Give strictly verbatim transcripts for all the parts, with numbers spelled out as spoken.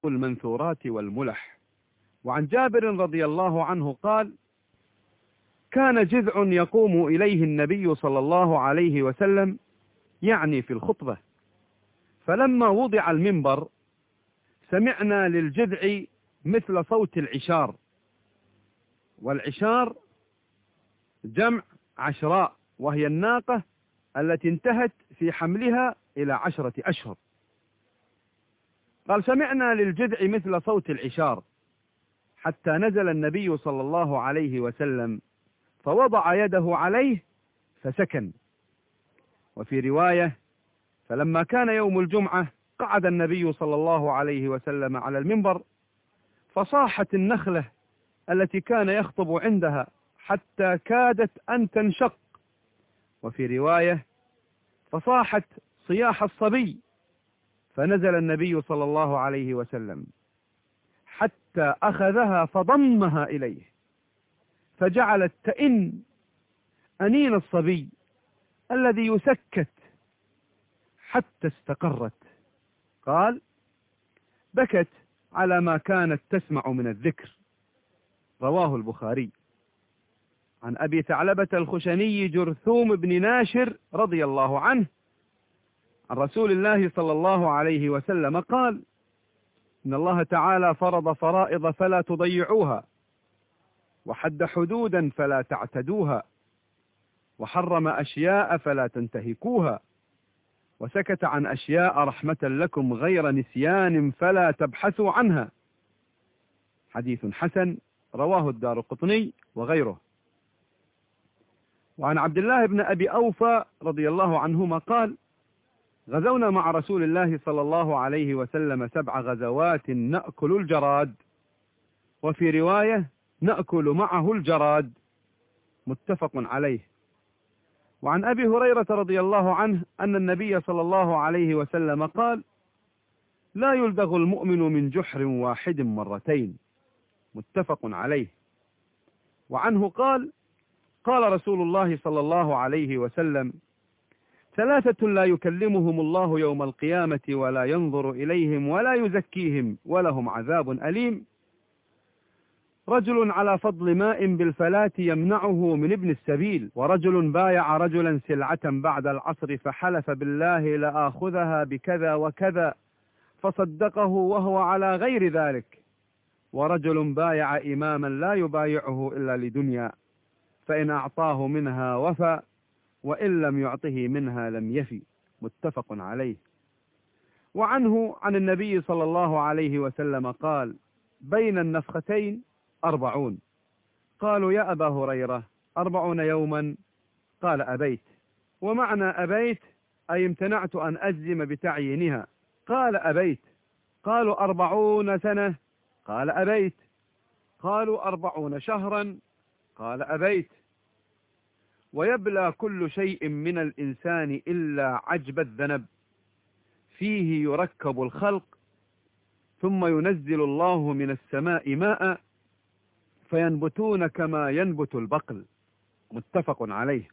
المنثورات والملح. وعن جابر رضي الله عنه قال: كان جذع يقوم إليه النبي صلى الله عليه وسلم، يعني في الخطبة، فلما وضع المنبر سمعنا للجذع مثل صوت العشار، والعشار جمع عشراء، وهي الناقة التي انتهت في حملها إلى عشرة أشهر. قال: سمعنا للجذع مثل صوت العشار، حتى نزل النبي صلى الله عليه وسلم فوضع يده عليه فسكن. وفي رواية: فلما كان يوم الجمعة قعد النبي صلى الله عليه وسلم على المنبر، فصاحت النخلة التي كان يخطب عندها حتى كادت أن تنشق. وفي رواية: فصاحت صياح الصبي، فنزل النبي صلى الله عليه وسلم حتى أخذها فضمها إليه، فجعلت تئن أنين الصبي الذي يسكت حتى استقرت. قال: بكت على ما كانت تسمع من الذكر. رواه البخاري. عن أبي ثعلبة الخشني جرثوم بن ناشر رضي الله عنه عن رسول الله صلى الله عليه وسلم قال: إن الله تعالى فرض فرائض فلا تضيعوها، وحد حدودا فلا تعتدوها، وحرم أشياء فلا تنتهكوها، وسكت عن أشياء رحمة لكم غير نسيان فلا تبحثوا عنها. حديث حسن، رواه الدارقطني وغيره. وعن عبد الله بن أبي أوفى رضي الله عنهما قال: غزونا مع رسول الله صلى الله عليه وسلم سبع غزوات نأكل الجراد، وفي رواية: نأكل معه الجراد، متفق عليه. وعن أبي هريرة رضي الله عنه أن النبي صلى الله عليه وسلم قال: لا يلدغ المؤمن من جحر واحد مرتين، متفق عليه. وعنه قال: قال رسول الله صلى الله عليه وسلم: ثلاثة لا يكلمهم الله يوم القيامة ولا ينظر إليهم ولا يزكيهم ولهم عذاب أليم: رجل على فضل ماء بالفلاة يمنعه من ابن السبيل، ورجل بايع رجلا سلعة بعد العصر فحلف بالله لآخذها بكذا وكذا فصدقه وهو على غير ذلك، ورجل بايع إماما لا يبايعه إلا لدنيا، فإن أعطاه منها وفى، وإن لم يعطه منها لم يفي، متفق عليه. وعنه عن النبي صلى الله عليه وسلم قال: بين النفختين أربعون. قالوا: يا أبا هريرة، أربعون يوما؟ قال: أبيت. ومعنى أبيت أي امتنعت أن أجزم بتعيينها. قال: أبيت. قالوا: أربعون سنة؟ قال: أبيت. قالوا: أربعون شهرا؟ قال: أبيت. ويبلى كل شيء من الإنسان إلا عجب الذنب، فيه يركب الخلق، ثم ينزل الله من السماء ماء فينبتون كما ينبت البقل، متفق عليه.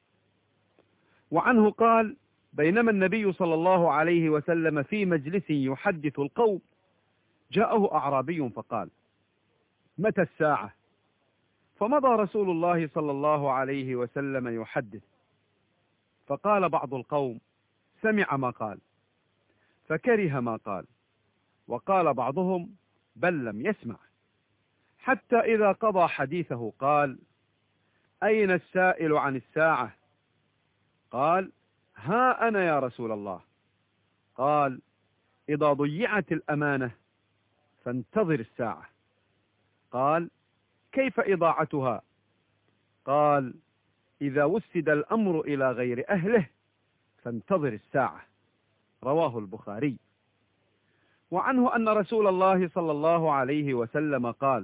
وعنه قال: بينما النبي صلى الله عليه وسلم في مجلس يحدث القوم جاءه أعرابي فقال: متى الساعة؟ فمضى رسول الله صلى الله عليه وسلم يحدث، فقال بعض القوم: سمع ما قال فكره ما قال، وقال بعضهم: بل لم يسمع، حتى إذا قضى حديثه قال: أين السائل عن الساعة؟ قال: ها أنا يا رسول الله. قال: إذا ضيعت الأمانة فانتظر الساعة. قال: كيف إضاعتها؟ قال: إذا وسد الأمر إلى غير أهله فانتظر الساعة. رواه البخاري. وعنه أن رسول الله صلى الله عليه وسلم قال: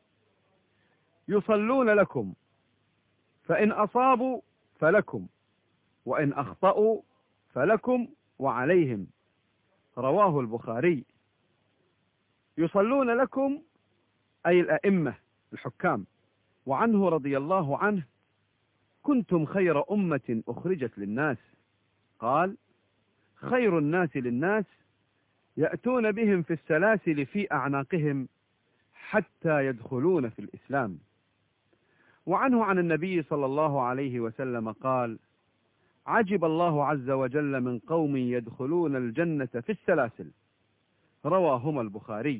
يصلون لكم، فإن أصابوا فلكم، وإن أخطأوا فلكم وعليهم. رواه البخاري. يصلون لكم أي الأئمة الحكام. وعنه رضي الله عنه: كنتم خير أمة أخرجت للناس. قال: خير الناس للناس يأتون بهم في السلاسل في أعناقهم حتى يدخلون في الإسلام. وعنه عن النبي صلى الله عليه وسلم قال: عجب الله عز وجل من قوم يدخلون الجنة في السلاسل، رواهما البخاري.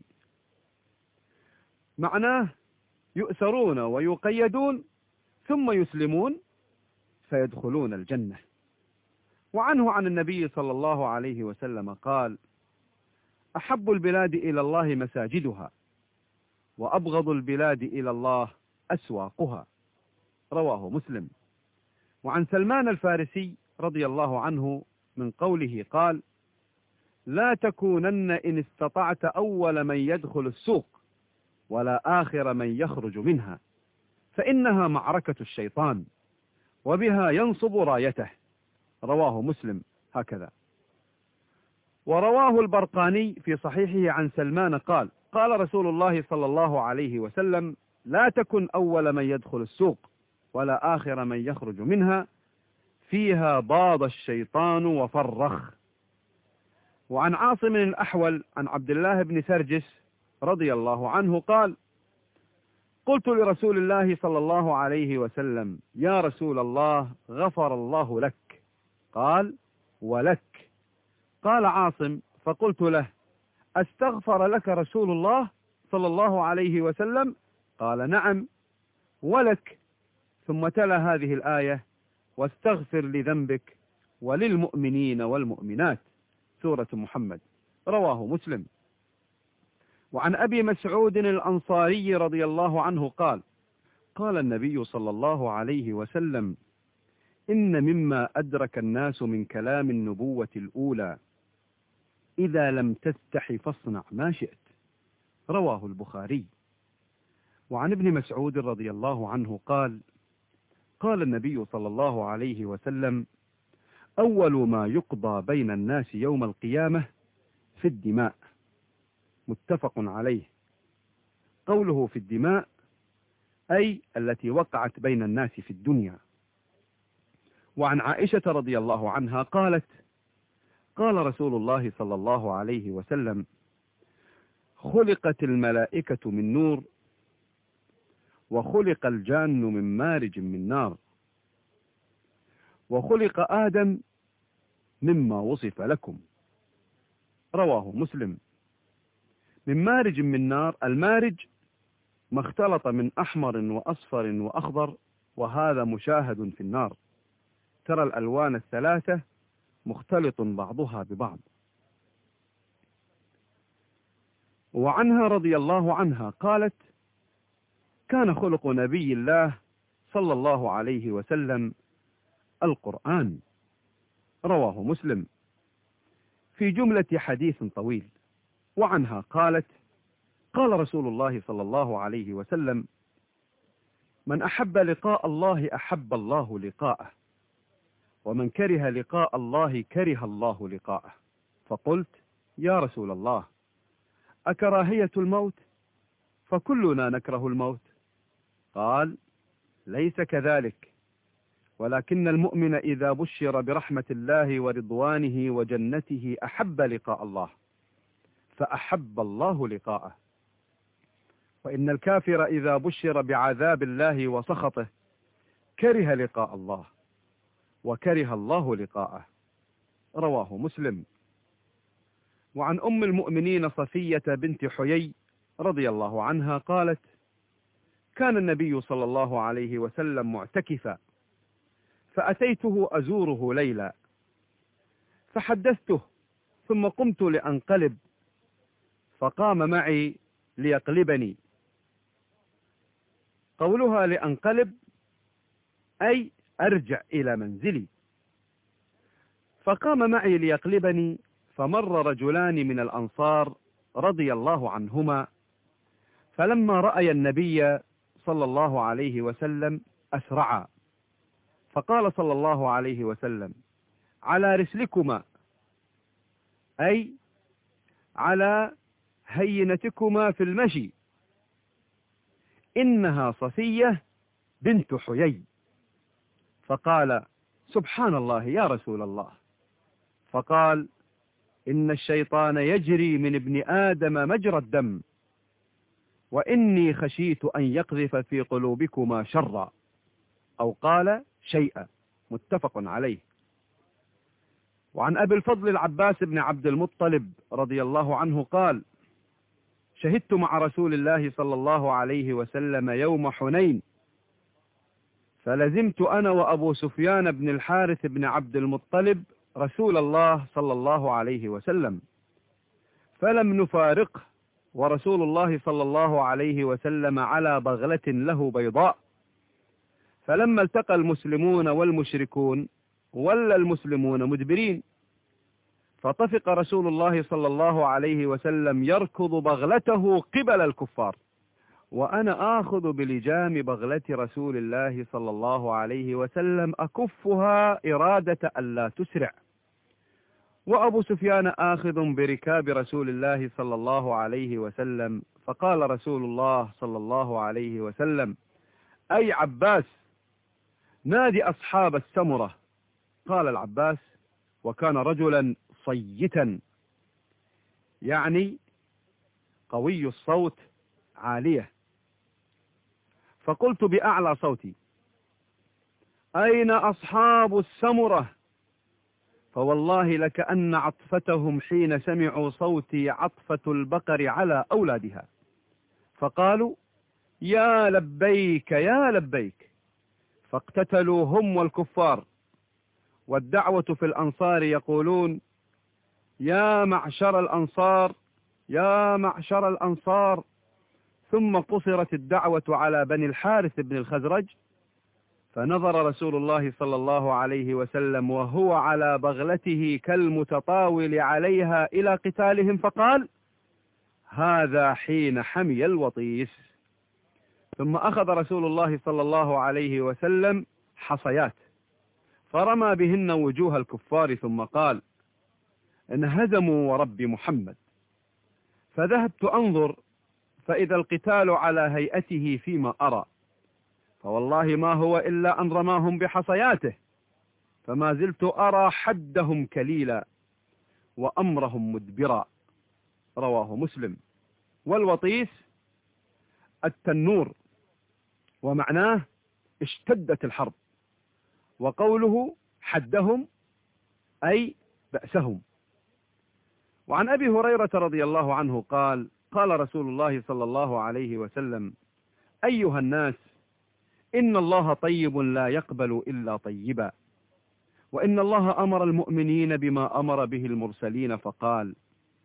معناه يؤسرون ويقيدون ثم يسلمون فيدخلون الجنة. وعنه عن النبي صلى الله عليه وسلم قال: أحب البلاد إلى الله مساجدها، وأبغض البلاد إلى الله أسواقها، رواه مسلم. وعن سلمان الفارسي رضي الله عنه من قوله قال: لا تكونن إن استطعت أول من يدخل السوق ولا آخر من يخرج منها، فإنها معركة الشيطان وبها ينصب رايته، رواه مسلم هكذا. ورواه البرقاني في صحيحه عن سلمان قال: قال رسول الله صلى الله عليه وسلم: لا تكن أول من يدخل السوق ولا آخر من يخرج منها، فيها باض الشيطان وفرخ. وعن عاصم الأحول عن عبد الله بن سرجس رضي الله عنه قال: قلت لرسول الله صلى الله عليه وسلم: يا رسول الله، غفر الله لك. قال: ولك. قال عاصم: فقلت له: أستغفر لك رسول الله صلى الله عليه وسلم؟ قال: نعم ولك. ثم تلا هذه الآية: واستغفر لذنبك وللمؤمنين والمؤمنات، سورة محمد، رواه مسلم. وعن أبي مسعود الأنصاري رضي الله عنه قال: قال النبي صلى الله عليه وسلم: إن مما أدرك الناس من كلام النبوة الأولى: إذا لم تستح فاصنع ما شئت، رواه البخاري. وعن ابن مسعود رضي الله عنه قال: قال النبي صلى الله عليه وسلم: أول ما يقضى بين الناس يوم القيامة في الدماء، متفق عليه. قوله في الدماء أي التي وقعت بين الناس في الدنيا. وعن عائشة رضي الله عنها قالت: قال رسول الله صلى الله عليه وسلم: خلقت الملائكة من نور، وخلق الجان من مارج من نار، وخلق آدم مما وصف لكم، رواه مسلم. من مارج من نار، المارج ما اختلط من أحمر وأصفر وأخضر، وهذا مشاهد في النار، ترى الألوان الثلاثة مختلط بعضها ببعض. وعنها رضي الله عنها قالت: كان خلق نبي الله صلى الله عليه وسلم القرآن، رواه مسلم، في جملة حديث طويل. وعنها قالت: قال رسول الله صلى الله عليه وسلم: من أحب لقاء الله أحب الله لقاءه، ومن كره لقاء الله كره الله لقاءه. فقلت: يا رسول الله، أكراهية الموت؟ فكلنا نكره الموت. قال: ليس كذلك، ولكن المؤمن إذا بشر برحمة الله ورضوانه وجنته أحب لقاء الله، فأحب الله لقاءه. وإن الكافر إذا بشر بعذاب الله وسخطه كره لقاء الله، وكره الله لقاءه، رواه مسلم. وعن أم المؤمنين صفية بنت حيي رضي الله عنها قالت: كان النبي صلى الله عليه وسلم معتكفا، فأتيته أزوره ليلا، فحدثته، ثم قمت لأنقلب، فقام معي ليقلبني. قولها لأنقلب أي أرجع إلى منزلي. فقام معي ليقلبني، فمر رجلان من الأنصار رضي الله عنهما، فلما رأي النبي صلى الله عليه وسلم أسرعا، فقال صلى الله عليه وسلم: على رسلكما، أي على هينتكما في المشي، إنها صفية بنت حيي. فقال: سبحان الله يا رسول الله. فقال: إن الشيطان يجري من ابن آدم مجرى الدم، وإني خشيت أن يقذف في قلوبكما شرا، أو قال شيئا، متفق عليه. وعن أبي الفضل العباس بن عبد المطلب رضي الله عنه قال: شهدت مع رسول الله صلى الله عليه وسلم يوم حنين، فلزمت أنا وأبو سفيان بن الحارث بن عبد المطلب رسول الله صلى الله عليه وسلم، فلم نفارقه، ورسول الله صلى الله عليه وسلم على بغلة له بيضاء. فلما التقى المسلمون والمشركون ولى المسلمون مدبرين، فطفق رسول الله صلى الله عليه وسلم يركض بغلته قبل الكفار، وأنا آخذ بلجام بغلة رسول الله صلى الله عليه وسلم أكفها إرادة ألا تسرع، وأبو سفيان آخذ بركاب رسول الله صلى الله عليه وسلم. فقال رسول الله صلى الله عليه وسلم: أي عباس، نادي أصحاب السمرة. قال العباس، وكان رجلا صيتا، يعني قوي الصوت عالية. فقلت بأعلى صوتي: أين أصحاب السمرة؟ فوالله لكأن عطفتهم حين سمعوا صوتي عطفة البقر على أولادها، فقالوا: يا لبيك يا لبيك، فاقتتلوا هم والكفار. والدعوة في الأنصار يقولون: يا معشر الأنصار يا معشر الأنصار. ثم قصرت الدعوة على بني الحارث بن الخزرج، فنظر رسول الله صلى الله عليه وسلم وهو على بغلته كالمتطاول عليها إلى قتالهم، فقال: هذا حين حمي الوطيس. ثم أخذ رسول الله صلى الله عليه وسلم حصيات فرمى بهن وجوه الكفار، ثم قال: انهزموا ورب محمد. فذهبت أنظر، فإذا القتال على هيئته فيما أرى، فوالله ما هو إلا أن رماهم بحصياته، فما زلت أرى حدهم كليلا وأمرهم مدبرا. رواه مسلم. والوطيس التنور، ومعناه اشتدت الحرب، وقوله حدهم أي بأسهم. وعن أبي هريرة رضي الله عنه قال: قال رسول الله صلى الله عليه وسلم: أيها الناس، إن الله طيب لا يقبل إلا طيبا، وإن الله أمر المؤمنين بما أمر به المرسلين، فقال: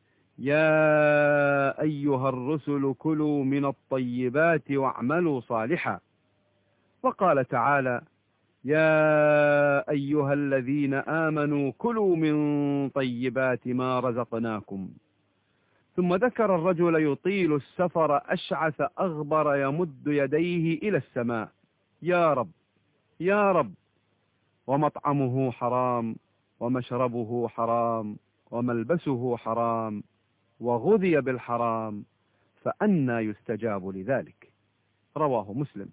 يا أيها الرسل كلوا من الطيبات واعملوا صالحا. وقال تعالى: يا أيها الذين آمنوا كلوا من طيبات ما رزقناكم. ثم ذكر الرجل يطيل السفر أشعث أغبر يمد يديه إلى السماء: يا رب يا رب، ومطعمه حرام ومشربه حرام وملبسه حرام وغذي بالحرام، فأنى يستجاب لذلك. رواه مسلم.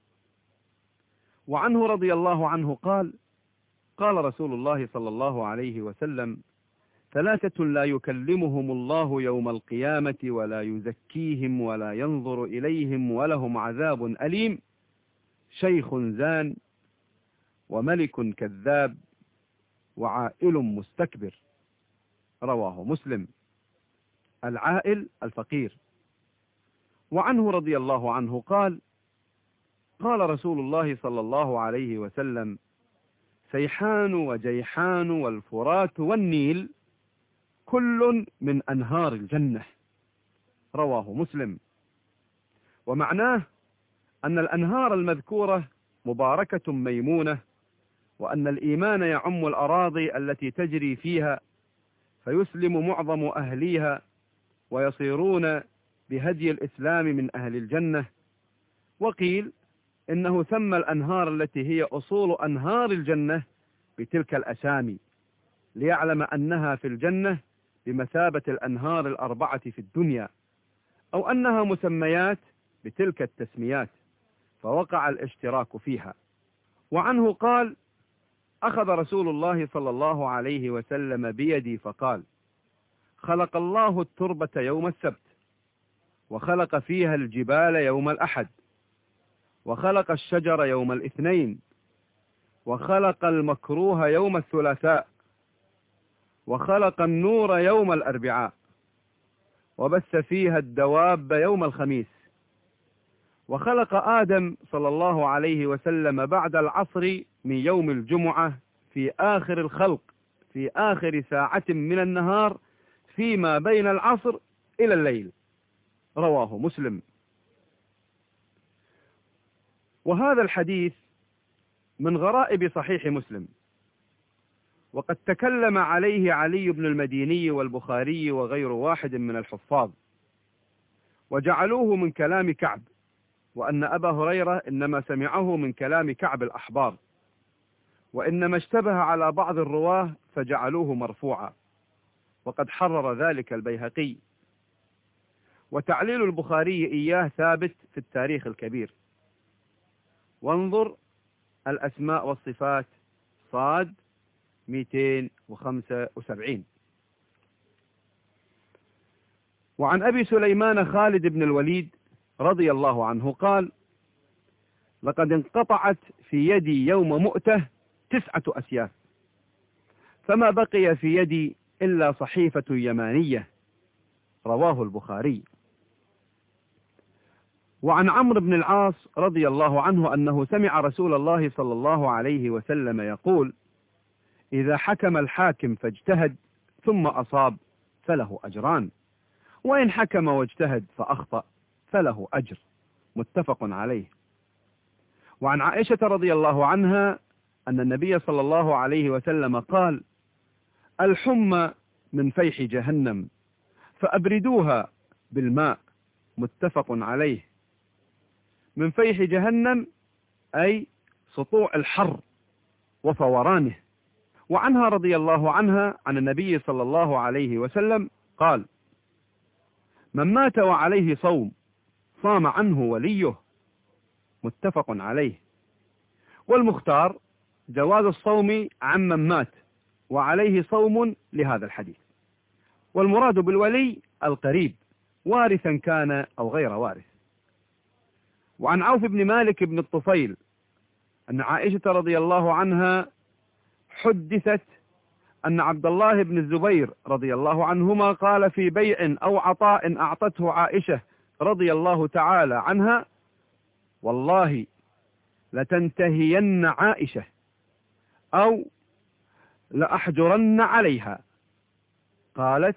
وعنه رضي الله عنه قال: قال رسول الله صلى الله عليه وسلم: ثلاثة لا يكلمهم الله يوم القيامة ولا يزكيهم ولا ينظر إليهم ولهم عذاب أليم: شيخ زان، وملك كذاب، وعائل مستكبر. رواه مسلم. العائل الفقير. وعنه رضي الله عنه قال: قال رسول الله صلى الله عليه وسلم: سيحان وجيحان والفرات والنيل كل من أنهار الجنة. رواه مسلم. ومعناه أن الأنهار المذكورة مباركة ميمونة، وأن الإيمان يعم الأراضي التي تجري فيها، فيسلم معظم أهليها ويصيرون بهدي الإسلام من أهل الجنة. وقيل إنه ثم الأنهار التي هي أصول أنهار الجنة بتلك الأسامي، ليعلم أنها في الجنة بمثابة الأنهار الأربعة في الدنيا، أو أنها مسميات بتلك التسميات، فوقع الاشتراك فيها. وعنه قال: أخذ رسول الله صلى الله عليه وسلم بيدي فقال: خلق الله التربة يوم السبت، وخلق فيها الجبال يوم الأحد، وخلق الشجر يوم الاثنين، وخلق المكروه يوم الثلاثاء، وخلق النور يوم الأربعاء، وبث فيها الدواب يوم الخميس، وخلق آدم صلى الله عليه وسلم بعد العصر من يوم الجمعة في آخر الخلق، في آخر ساعة من النهار فيما بين العصر إلى الليل. رواه مسلم. وهذا الحديث من غرائب صحيح مسلم، وقد تكلم عليه علي بن المديني والبخاري وغير واحد من الحفاظ، وجعلوه من كلام كعب، وأن أبا هريرة إنما سمعه من كلام كعب الأحبار، وإنما اشتبه على بعض الرواه فجعلوه مرفوعا، وقد حرر ذلك البيهقي. وتعليل البخاري إياه ثابت في التاريخ الكبير. وانظر الأسماء والصفات صاد مئتين وخمسة وسبعين. وعن أبي سليمان خالد بن الوليد رضي الله عنه قال: لقد انقطعت في يدي يوم مؤتة تسعة أسياف، فما بقي في يدي إلا صحيفة يمانية. رواه البخاري. وعن عمرو بن العاص رضي الله عنه أنه سمع رسول الله صلى الله عليه وسلم يقول: إذا حكم الحاكم فاجتهد ثم أصاب فله أجران، وإن حكم واجتهد فأخطأ فله أجر. متفق عليه. وعن عائشة رضي الله عنها أن النبي صلى الله عليه وسلم قال: الحمى من فيح جهنم فأبردوها بالماء. متفق عليه. من فيح جهنم أي سطوع الحر وفورانه. وعنها رضي الله عنها عن النبي صلى الله عليه وسلم قال: من مات وعليه صوم صام عنه وليه. متفق عليه. والمختار جواز الصوم عمن مات وعليه صوم لهذا الحديث. والمراد بالولي القريب، وارثا كان أو غير وارث. وعن عوف بن مالك بن الطفيل أن عائشة رضي الله عنها حدثت أن عبد الله بن الزبير رضي الله عنهما قال في بيع أو عطاء أعطته عائشة رضي الله تعالى عنها: والله لتنتهين عائشة أو لأحجرن عليها. قالت: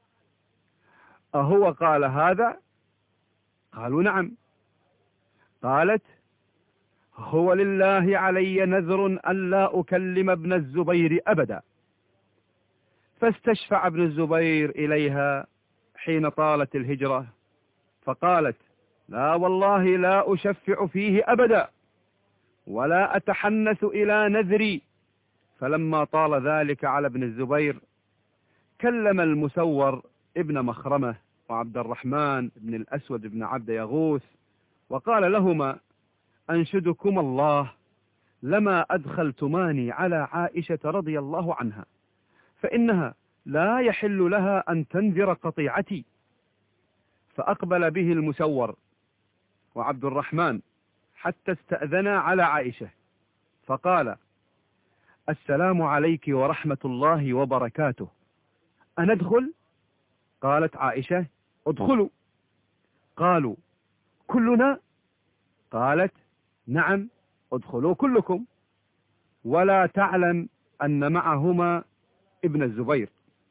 أهو قال هذا؟ قالوا: نعم. قالت: هو لله علي نذر ألا أكلم ابن الزبير أبدا. فاستشفع ابن الزبير إليها حين طالت الهجرة، فقالت: لا والله لا أشفع فيه أبدا ولا أتحنث إلى نذري. فلما طال ذلك على ابن الزبير كلم المسور ابن مخرمة وعبد الرحمن بن الأسود بن عبد يغوث، وقال لهما: أنشدكم الله لما أدخلتماني على عائشة رضي الله عنها، فإنها لا يحل لها أن تنذر قطيعتي. فأقبل به المسور وعبد الرحمن حتى استأذنا على عائشة، فقال: السلام عليك ورحمة الله وبركاته، أندخل؟ قالت عائشة: ادخلوا. قالوا: كلنا؟ قالت: نعم، ادخلوا كلكم، ولا تعلم أن معهما ابن الزبير.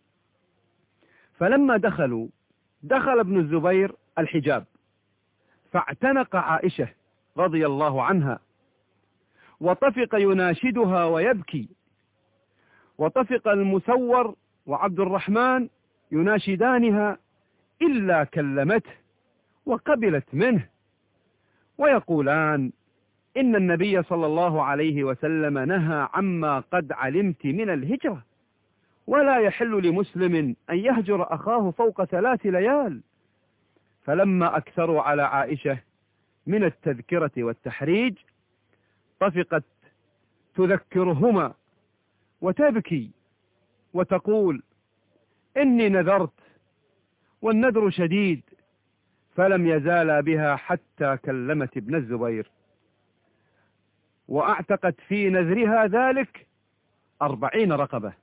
فلما دخلوا دخل ابن الزبير الحجاب، فاعتنق عائشة رضي الله عنها، وطفق يناشدها ويبكي، وطفق المسور وعبد الرحمن يناشدانها إلا كلمته وقبلت منه، ويقولان: إن النبي صلى الله عليه وسلم نهى عما قد علمت من الهجرة، ولا يحل لمسلم أن يهجر أخاه فوق ثلاث ليال. فلما أكثروا على عائشة من التذكرة والتحريج طفقت تذكرهما وتبكي وتقول: إني نذرت والنذر شديد، فلم يزالا بها حتى كلمت ابن الزبير، وأعتقت في نذرها ذلك أربعين رقبة،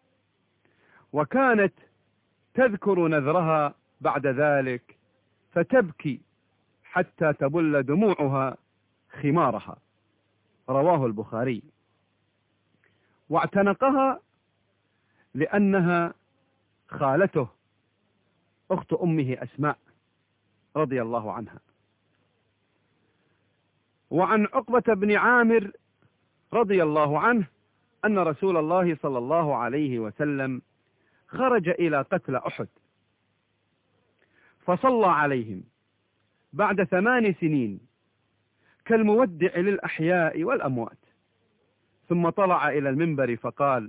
وكانت تذكر نذرها بعد ذلك فتبكي حتى تبل دموعها خمارها. رواه البخاري. واعتنقها لأنها خالته أخت أمه أسماء رضي الله عنها. وعن عقبة بن عامر رضي الله عنه أن رسول الله صلى الله عليه وسلم خرج إلى قتل أحد فصلى عليهم بعد ثمان سنين كالمودع للأحياء والأموات، ثم طلع إلى المنبر فقال: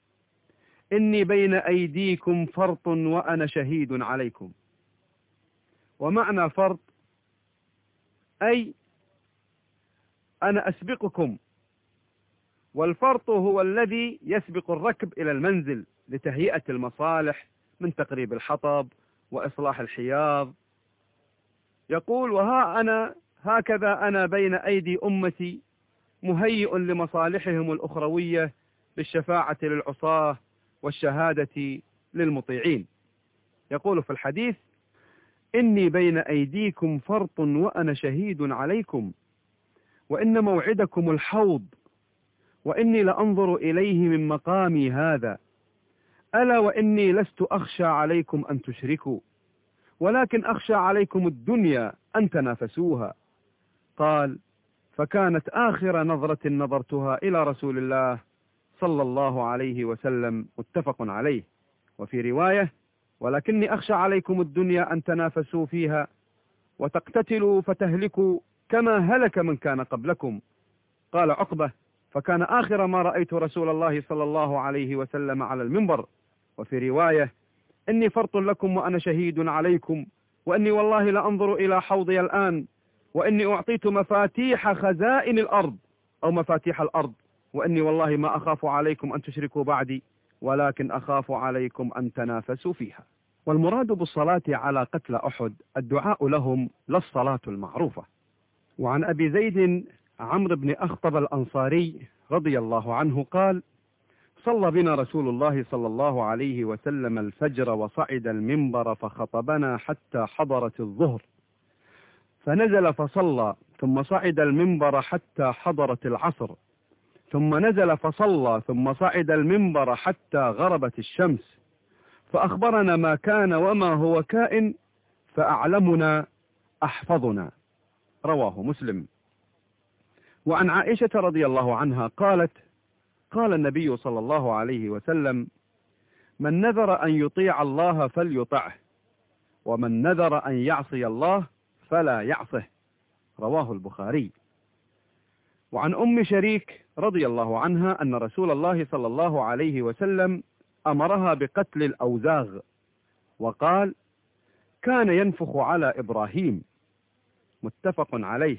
إني بين أيديكم فرط وأنا شهيد عليكم. ومعنى فرط أي أنا أسبقكم، والفرط هو الذي يسبق الركب إلى المنزل لتهيئة المصالح من تقريب الحطب وإصلاح الحياض. يقول: وها أنا هكذا أنا بين أيدي أمتي مهيئ لمصالحهم الأخروية بالشفاعة للعصاة والشهادة للمطيعين. يقول في الحديث: إني بين أيديكم فرط وأنا شهيد عليكم، وإن موعدكم الحوض، وإني لأنظر إليه من مقامي هذا، ألا وإني لست أخشى عليكم أن تشركوا، ولكن أخشى عليكم الدنيا أن تنافسوها. قال: فكانت آخر نظرة نظرتها إلى رسول الله صلى الله عليه وسلم. متفق عليه. وفي رواية: ولكني أخشى عليكم الدنيا أن تنافسوا فيها وتقتتلوا فتهلكوا كما هلك من كان قبلكم. قال عقبة: فكان آخر ما رأيت رسول الله صلى الله عليه وسلم على المنبر. وفي رواية: إني فرط لكم وأنا شهيد عليكم، وإني والله لأنظر إلى حوضي الآن، وإني أعطيت مفاتيح خزائن الأرض أو مفاتيح الأرض، وإني والله ما أخاف عليكم أن تشركوا بعدي، ولكن أخاف عليكم أن تنافسوا فيها. والمراد بالصلاة على قتل أحد الدعاء لهم لا الصلاة المعروفة. وعن أبي زيد عمرو بن أخطب الأنصاري رضي الله عنه قال: صلى بنا رسول الله صلى الله عليه وسلم الفجر وصعد المنبر فخطبنا حتى حضرت الظهر، فنزل فصلى، ثم صعد المنبر حتى حضرت العصر، ثم نزل فصلى، ثم صعد المنبر حتى غربت الشمس، فأخبرنا ما كان وما هو كائن، فأعلمنا أحفظنا. رواه مسلم. وعن عائشة رضي الله عنها قالت: قال النبي صلى الله عليه وسلم: من نذر أن يطيع الله فليطعه، ومن نذر أن يعصي الله فلا يعصه. رواه البخاري. وعن أم شريك رضي الله عنها أن رسول الله صلى الله عليه وسلم أمرها بقتل الأوزاغ، وقال: كان ينفخ على إبراهيم. متفق عليه.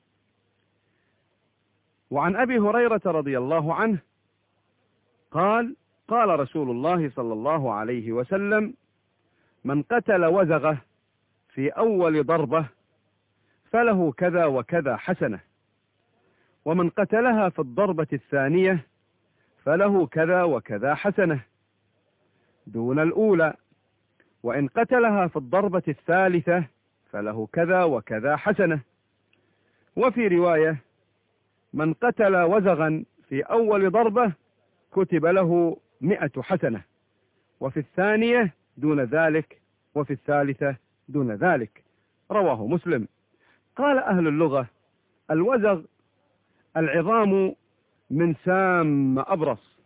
وعن أبي هريرة رضي الله عنه قال: قال رسول الله صلى الله عليه وسلم: من قتل وزغه في أول ضربة فله كذا وكذا حسنة، ومن قتلها في الضربة الثانية فله كذا وكذا حسنة دون الأولى، وإن قتلها في الضربة الثالثة فله كذا وكذا حسنة. وفي رواية: من قتل وزغا في أول ضربة كتب له مئة حسنة، وفي الثانية دون ذلك، وفي الثالثة دون ذلك. رواه مسلم. قال أهل اللغة: الوزغ العظام من سام أبرص،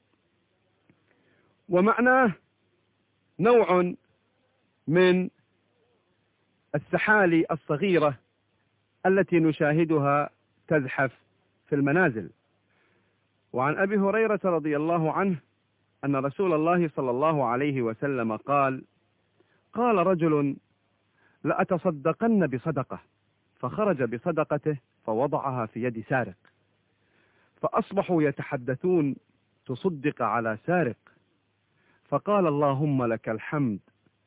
ومعناه نوع من السحالي الصغيرة التي نشاهدها تزحف في المنازل. وعن أبي هريرة رضي الله عنه أن رسول الله صلى الله عليه وسلم قال: قال رجل: لأتصدقن بصدقة، فخرج بصدقته فوضعها في يد سارق، فأصبحوا يتحدثون: تصدق على سارق، فقال: اللهم لك الحمد،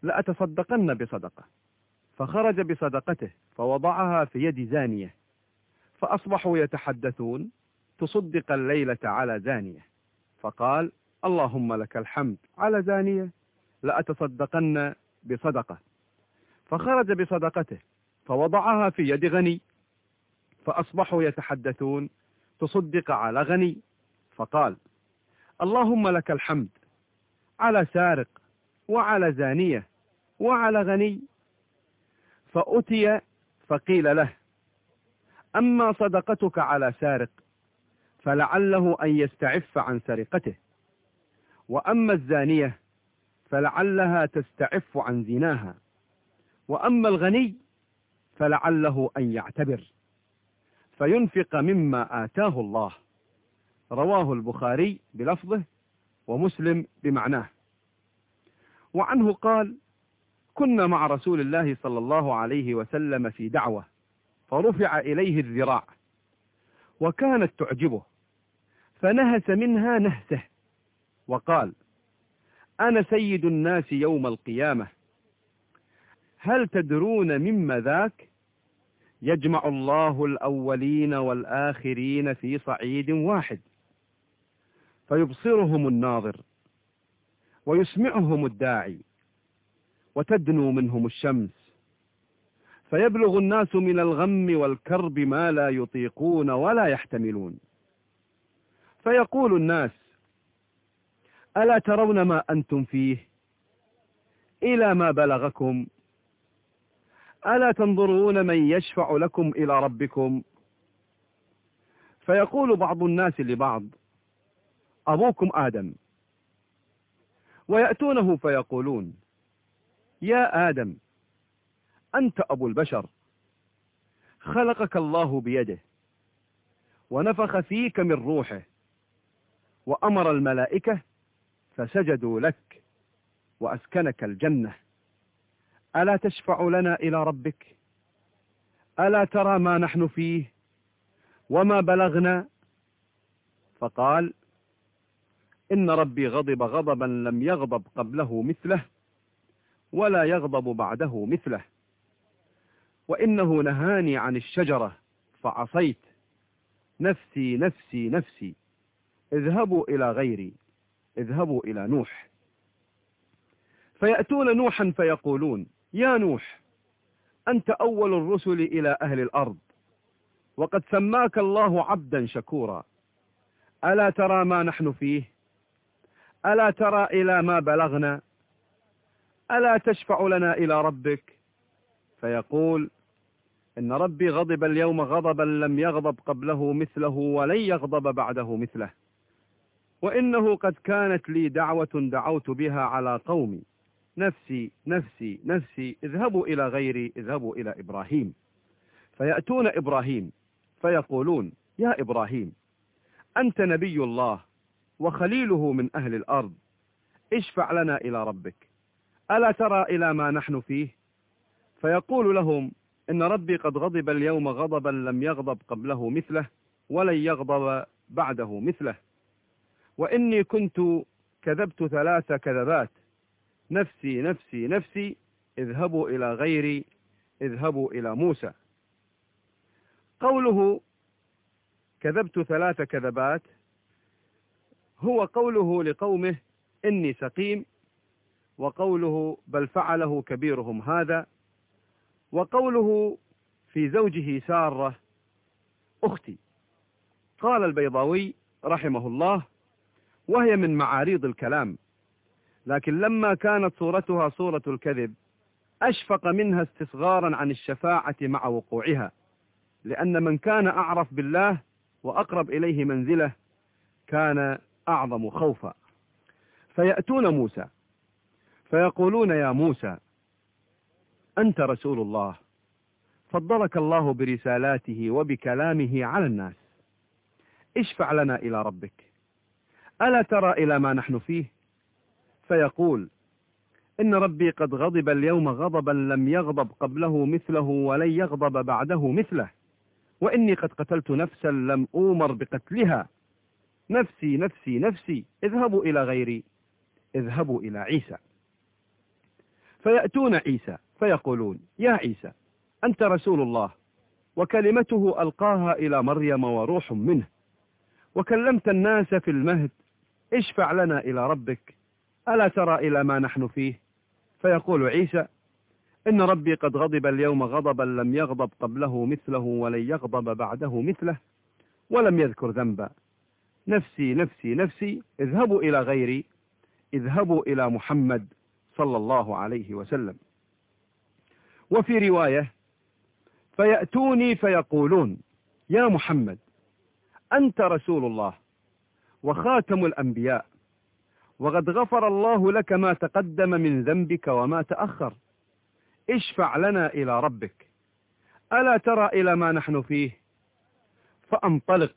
لأتصدقن بصدقة. فخرج بصدقته فوضعها في يد زانية، فأصبحوا يتحدثون: تصدق الليلة على زانية. فقال: اللهم لك الحمد على زانية، لأتصدقن بصدقة. فخرج بصدقته فوضعها في يد غني، فأصبحوا يتحدثون: تصدق على غني. فقال: اللهم لك الحمد على سارق وعلى زانية وعلى غني. فأتي فقيل له: أما صدقتك على سارق فلعله أن يستعف عن سرقته، وأما الزانية فلعلها تستعف عن زناها، وأما الغني فلعله أن يعتبر فينفق مما آتاه الله. رواه البخاري بلفظه ومسلم بمعناه. وعنه قال: كنا مع رسول الله صلى الله عليه وسلم في دعوة، فرفع إليه الذراع وكانت تعجبه، فنهس منها نهسه وقال: أنا سيد الناس يوم القيامة، هل تدرون مما ذاك؟ يجمع الله الأولين والآخرين في صعيد واحد، فيبصرهم الناظر ويسمعهم الداعي، وتدنو منهم الشمس، فيبلغ الناس من الغم والكرب ما لا يطيقون ولا يحتملون، فيقول الناس: ألا ترون ما أنتم فيه؟ إلى ما بلغكم؟ ألا تنظرون من يشفع لكم إلى ربكم؟ فيقول بعض الناس لبعض: أبوكم آدم. ويأتونه فيقولون: يا آدم، أنت أبو البشر، خلقك الله بيده، ونفخ فيك من روحه، وأمر الملائكة فسجدوا لك، وأسكنك الجنة، ألا تشفع لنا إلى ربك؟ ألا ترى ما نحن فيه وما بلغنا؟ فقال: إن ربي غضب غضبا لم يغضب قبله مثله ولا يغضب بعده مثله، وإنه نهاني عن الشجرة فعصيت، نفسي نفسي نفسي، اذهبوا إلى غيري، اذهبوا إلى نوح. فيأتون نوحا فيقولون: يا نوح، أنت أول الرسل إلى أهل الأرض، وقد سماك الله عبدا شكورا، ألا ترى ما نحن فيه؟ ألا ترى إلى ما بلغنا؟ ألا تشفع لنا إلى ربك؟ فيقول: إن ربي غضب اليوم غضبا لم يغضب قبله مثله ولن يغضب بعده مثله، وإنه قد كانت لي دعوة دعوت بها على قومي، نفسي نفسي نفسي، اذهبوا إلى غيري، اذهبوا إلى إبراهيم. فيأتون إبراهيم فيقولون: يا إبراهيم، أنت نبي الله وخليله من أهل الأرض، اشفع لنا إلى ربك، ألا ترى إلى ما نحن فيه؟ فيقول لهم: إن ربي قد غضب اليوم غضبا لم يغضب قبله مثله ولن يغضب بعده مثله، وإني كنت كذبت ثلاث كذبات، نفسي نفسي نفسي، اذهبوا إلى غيري، اذهبوا إلى موسى. قوله كذبت ثلاث كذبات هو قوله لقومه: إني سقيم، وقوله: بل فعله كبيرهم هذا، وقوله في زوجه سارة: أختي. قال البيضاوي رحمه الله: وهي من معاريض الكلام، لكن لما كانت صورتها صورة الكذب أشفق منها استصغارا عن الشفاعة مع وقوعها، لأن من كان أعرف بالله وأقرب إليه منزله كان أعظم خوفا. فيأتون موسى فيقولون: يا موسى، أنت رسول الله، فضلك الله برسالاته وبكلامه على الناس، اشفع لنا إلى ربك، ألا ترى إلى ما نحن فيه؟ فيقول: إن ربي قد غضب اليوم غضبا لم يغضب قبله مثله ولن يغضب بعده مثله، وإني قد قتلت نفسا لم أومر بقتلها، نفسي نفسي نفسي، اذهبوا إلى غيري، اذهبوا إلى عيسى. فيأتون عيسى فيقولون: يا عيسى، أنت رسول الله، وكلمته ألقاها إلى مريم وروح منه، وكلمت الناس في المهد، اشفع لنا إلى ربك، ألا ترى إلى ما نحن فيه؟ فيقول عيسى: إن ربي قد غضب اليوم غضبا لم يغضب قبله مثله ولن يغضب بعده مثله، ولم يذكر ذنبا، نفسي نفسي نفسي، اذهبوا إلى غيري، اذهبوا إلى محمد صلى الله عليه وسلم. وفي رواية: فيأتوني فيقولون: يا محمد، أنت رسول الله وخاتم الأنبياء، وقد غفر الله لك ما تقدم من ذنبك وما تأخر، اشفع لنا إلى ربك، ألا ترى إلى ما نحن فيه؟ فأنطلق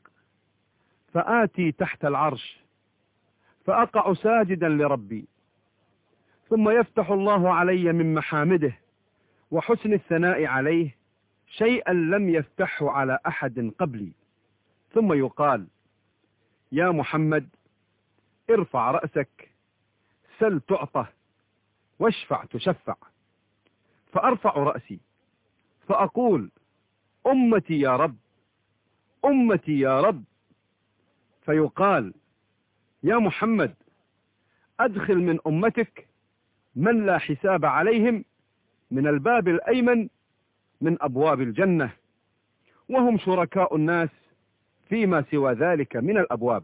فآتي تحت العرش فأقع ساجدا لربي، ثم يفتح الله علي من محامده وحسن الثناء عليه شيئا لم يفتحه على أحد قبلي، ثم يقال: يا محمد، ارفع رأسك، سل تعطى، واشفع تشفع. فأرفع رأسي فأقول: أمتي يا رب، أمتي يا رب. فيقال: يا محمد، أدخل من أمتك من لا حساب عليهم من الباب الأيمن من أبواب الجنة، وهم شركاء الناس فيما سوى ذلك من الأبواب.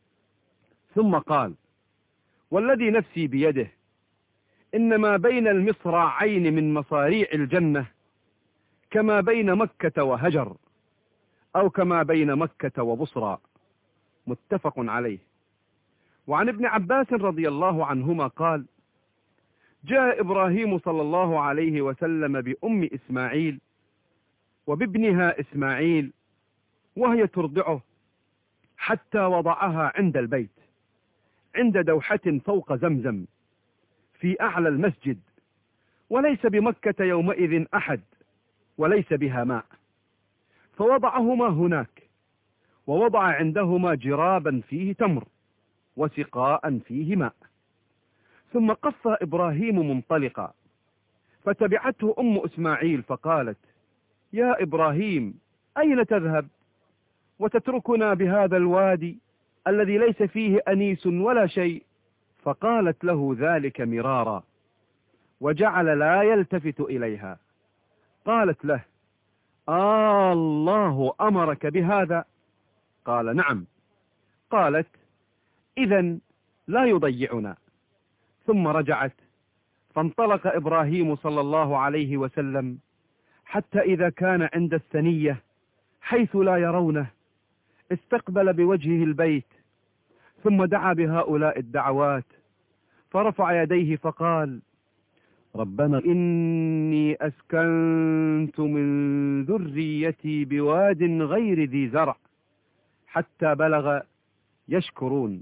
ثم قال: والذي نفسي بيده، إن ما بين المصراعين من مصاريع الجنة كما بين مكة وهجر، أو كما بين مكة وبصرى. متفق عليه. وعن ابن عباس رضي الله عنهما قال: جاء إبراهيم صلى الله عليه وسلم بأم إسماعيل وبابنها إسماعيل وهي ترضعه، حتى وضعها عند البيت عند دوحة فوق زمزم في أعلى المسجد، وليس بمكة يومئذ أحد، وليس بها ماء، فوضعهما هناك، ووضع عندهما جرابا فيه تمر وسقاء فيه ماء، ثم قف إبراهيم منطلقا، فتبعته أم إسماعيل فقالت: يا إبراهيم، أين تذهب وتتركنا بهذا الوادي الذي ليس فيه أنيس ولا شيء؟ فقالت له ذلك مرارا، وجعل لا يلتفت إليها. قالت له: آه الله أمرك بهذا؟ قال: نعم. قالت: إذن لا يضيعنا. ثم رجعت، فانطلق إبراهيم صلى الله عليه وسلم حتى إذا كان عند الثنية حيث لا يرونه، استقبل بوجهه البيت، ثم دعا بهؤلاء الدعوات، فرفع يديه فقال: ربنا إني أسكنت من ذريتي بواد غير ذي زرع، حتى بلغ يشكرون.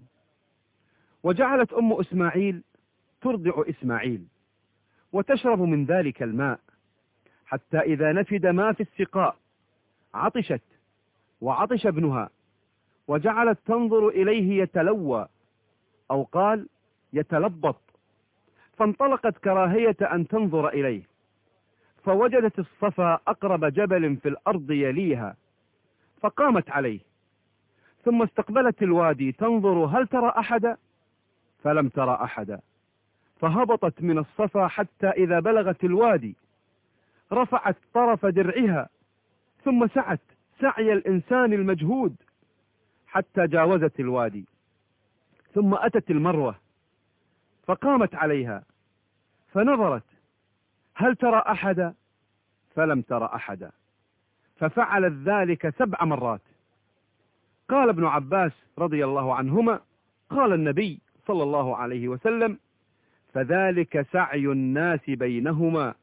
وجعلت أم إسماعيل ترضع إسماعيل وتشرب من ذلك الماء، حتى إذا نفد ما في السقاء عطشت وعطش ابنها، وجعلت تنظر إليه يتلوى، أو قال يتلبط، فانطلقت كراهية أن تنظر إليه، فوجدت الصفا أقرب جبل في الأرض يليها، فقامت عليه، ثم استقبلت الوادي تنظر هل ترى أحدا، فلم ترى أحدا، فهبطت من الصفا حتى إذا بلغت الوادي رفعت طرف درعها، ثم سعت سعي الإنسان المجهود حتى جاوزت الوادي، ثم أتت المروة فقامت عليها، فنظرت هل ترى أحدا، فلم ترى أحدا، ففعلت ذلك سبع مرات. قال ابن عباس رضي الله عنهما: قال النبي صلى الله عليه وسلم: فذلك سعي الناس بينهما.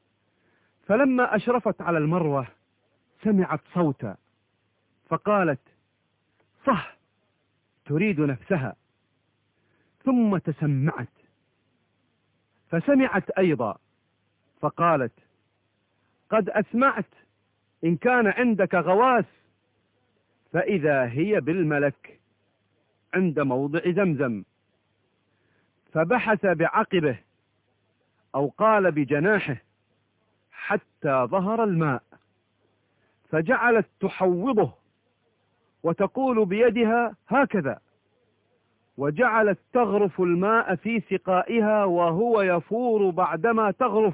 فلما أشرفت على المروة سمعت صوتا، فقالت: صح، تريد نفسها. ثم تسمعت فسمعت أيضا، فقالت: قد أسمعت، إن كان عندك غواث. فإذا هي بالملك عند موضع زمزم، فبحث بعقبه أو قال بجناحه حتى ظهر الماء، فجعلت تحوضه وتقول بيدها هكذا، وجعلت تغرف الماء في سقائها وهو يفور بعدما تغرف.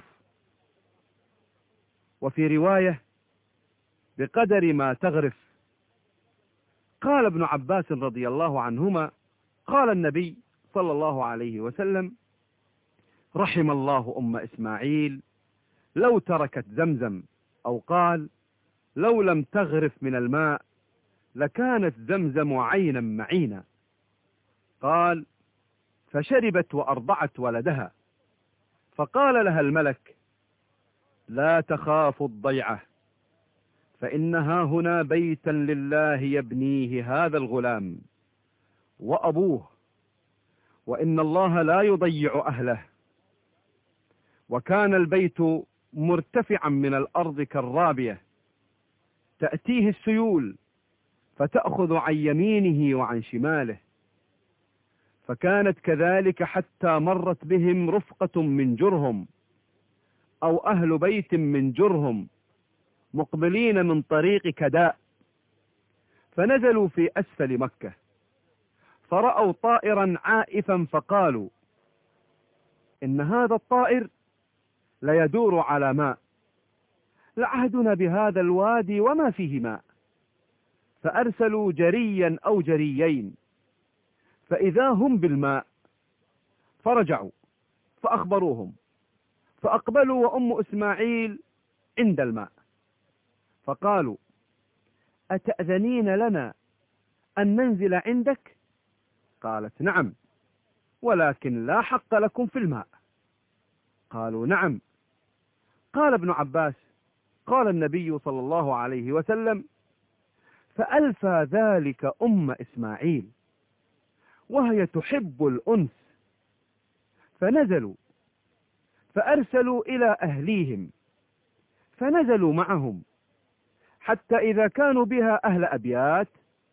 وفي رواية بقدر ما تغرف. قال ابن عباس رضي الله عنهما: قال النبي صلى الله عليه وسلم: رحم الله أم إسماعيل لو تركت زمزم، أو قال: لو لم تغرف من الماء لكانت زمزم عينا معينا. قال: فشربت وأرضعت ولدها، فقال لها الملك: لا تخاف الضيعة، فإنها هنا بيتا لله يبنيه هذا الغلام وأبوه، وإن الله لا يضيع أهله. وكان البيت مرتفعا من الأرض كالرابية، تأتيه السيول فتأخذ عن يمينه وعن شماله، فكانت كذلك حتى مرت بهم رفقة من جرهم أو أهل بيت من جرهم مقبلين من طريق كداء، فنزلوا في أسفل مكة، فرأوا طائرا عائفا فقالوا: إن هذا الطائر ليدور على ماء، لعهدنا بهذا الوادي وما فيه ماء. فأرسلوا جريا أو جريين، فإذا هم بالماء، فرجعوا فأخبروهم، فأقبلوا وأم إسماعيل عند الماء، فقالوا: أتأذنين لنا أن ننزل عندك؟ قالت: نعم، ولكن لا حق لكم في الماء. قالوا: نعم. قال ابن عباس: قال النبي صلى الله عليه وسلم: فألفى ذلك أم إسماعيل وهي تحب الأنس، فنزلوا فأرسلوا إلى أهليهم، فنزلوا معهم حتى إذا كانوا بها أهل أبيات،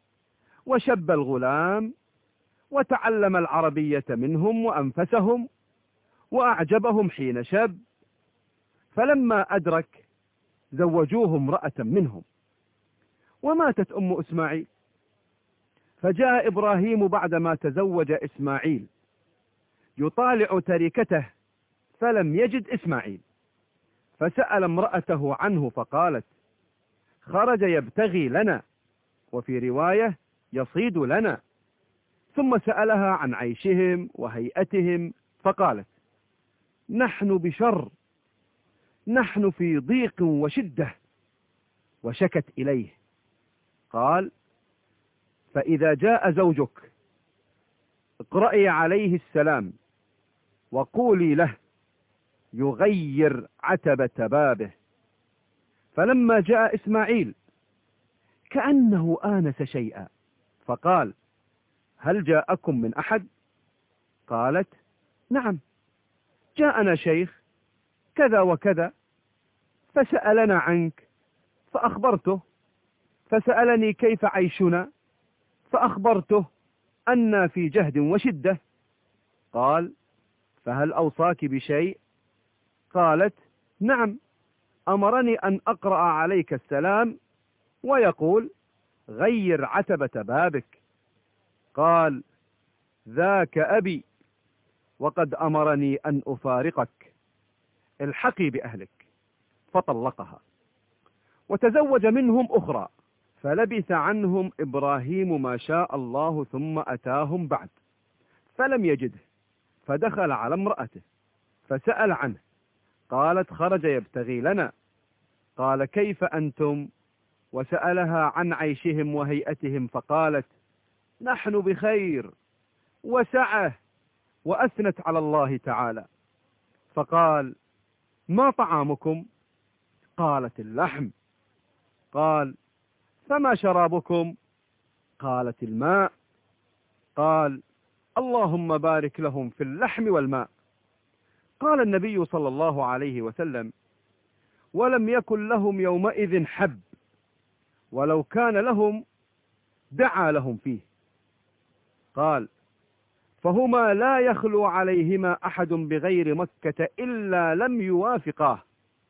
وشب الغلام وتعلم العربية منهم وأنفسهم وأعجبهم حين شب، فلما أدرك زوجوه امرأة منهم. وماتت أم إسماعيل، فجاء إبراهيم بعدما تزوج إسماعيل يطالع تركته فلم يجد إسماعيل، فسأل امرأته عنه فقالت: خرج يبتغي لنا، وفي رواية يصيد لنا. ثم سألها عن عيشهم وهيئتهم فقالت: نحن بشر، نحن في ضيق وشدة. وشكت إليه. قال: فإذا جاء زوجك اقرأي عليه السلام وقولي له يغير عتبة بابه. فلما جاء إسماعيل كأنه آنس شيئا، فقال: هل جاءكم من أحد؟ قالت: نعم، جاءنا شيخ كذا وكذا، فسألنا عنك فأخبرته، فسألني كيف عيشنا فأخبرته أننا في جهد وشدة. قال: فهل أوصاك بشيء؟ قالت: نعم، أمرني أن أقرأ عليك السلام ويقول غير عتبة بابك. قال: ذاك أبي، وقد أمرني أن أفارقك، الحقي بأهلك. فطلقها وتزوج منهم أخرى، فلبث عنهم إبراهيم ما شاء الله، ثم أتاهم بعد فلم يجده، فدخل على امرأته فسأل عنه، قالت: خرج يبتغي لنا. قال: كيف أنتم؟ وسألها عن عيشهم وهيئتهم، فقالت: نحن بخير وسعة، وأثنت على الله تعالى. فقال: ما طعامكم؟ قالت: اللحم. قال: فما شرابكم؟ قالت: الماء. قال: اللهم بارك لهم في اللحم والماء. قال النبي صلى الله عليه وسلم: ولم يكن لهم يومئذ حب، ولو كان لهم دعا لهم فيه. قال: فهما لا يخلو عليهما أحد بغير مكة إلا لم يوافقاه.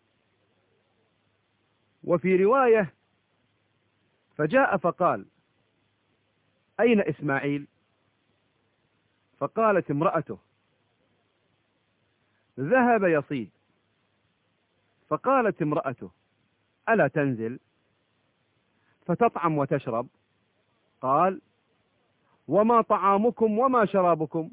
وفي رواية: فجاء فقال: أين إسماعيل؟ فقالت امرأته: ذهب يصيد. فقالت امرأته: ألا تنزل فتطعم وتشرب؟ قال: وما طعامكم وما شرابكم؟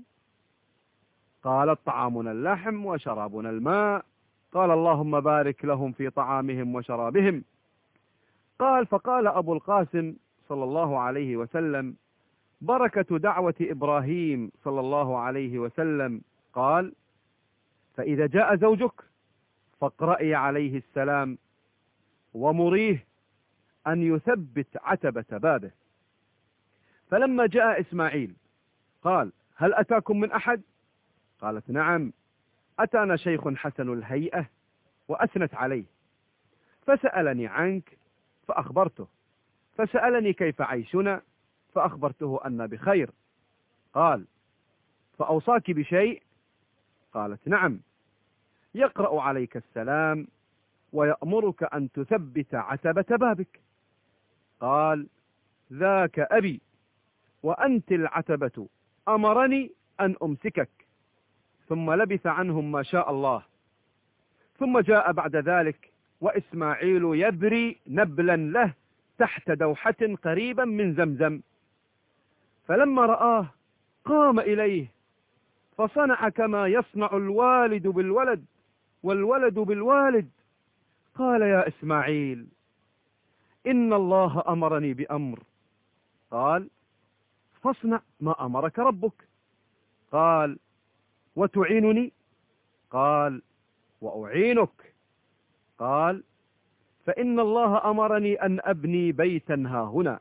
قالت: طعامنا اللحم وشرابنا الماء. قال: اللهم بارك لهم في طعامهم وشرابهم. قال: فقال أبو القاسم صلى الله عليه وسلم: بركة دعوة إبراهيم صلى الله عليه وسلم. قال: فإذا جاء زوجك فاقرئي عليه السلام ومريه أن يثبت عتبة بابه. فلما جاء إسماعيل قال: هل أتاكم من أحد؟ قالت: نعم، أتانا شيخ حسن الهيئة وأثنت عليه، فسألني عنك فأخبرته، فسألني كيف عيشنا فأخبرته أن بخير. قال: فأوصاك بشيء؟ قالت: نعم، يقرأ عليك السلام ويأمرك أن تثبت عتبة بابك. قال: ذاك أبي، وأنت العتبة، أمرني أن أمسكك. ثم لبث عنهم ما شاء الله. ثم جاء بعد ذلك وإسماعيل يبري نبلا له تحت دوحة قريبا من زمزم، فلما رآه قام إليه فصنع كما يصنع الوالد بالولد والولد بالوالد. قال: يا إسماعيل، إن الله أمرني بأمر. قال: فاصنع ما أمرك ربك. قال: وتعينني؟ قال: وأعينك. قال: فإن الله أمرني أن أبني بيتا هاهنا،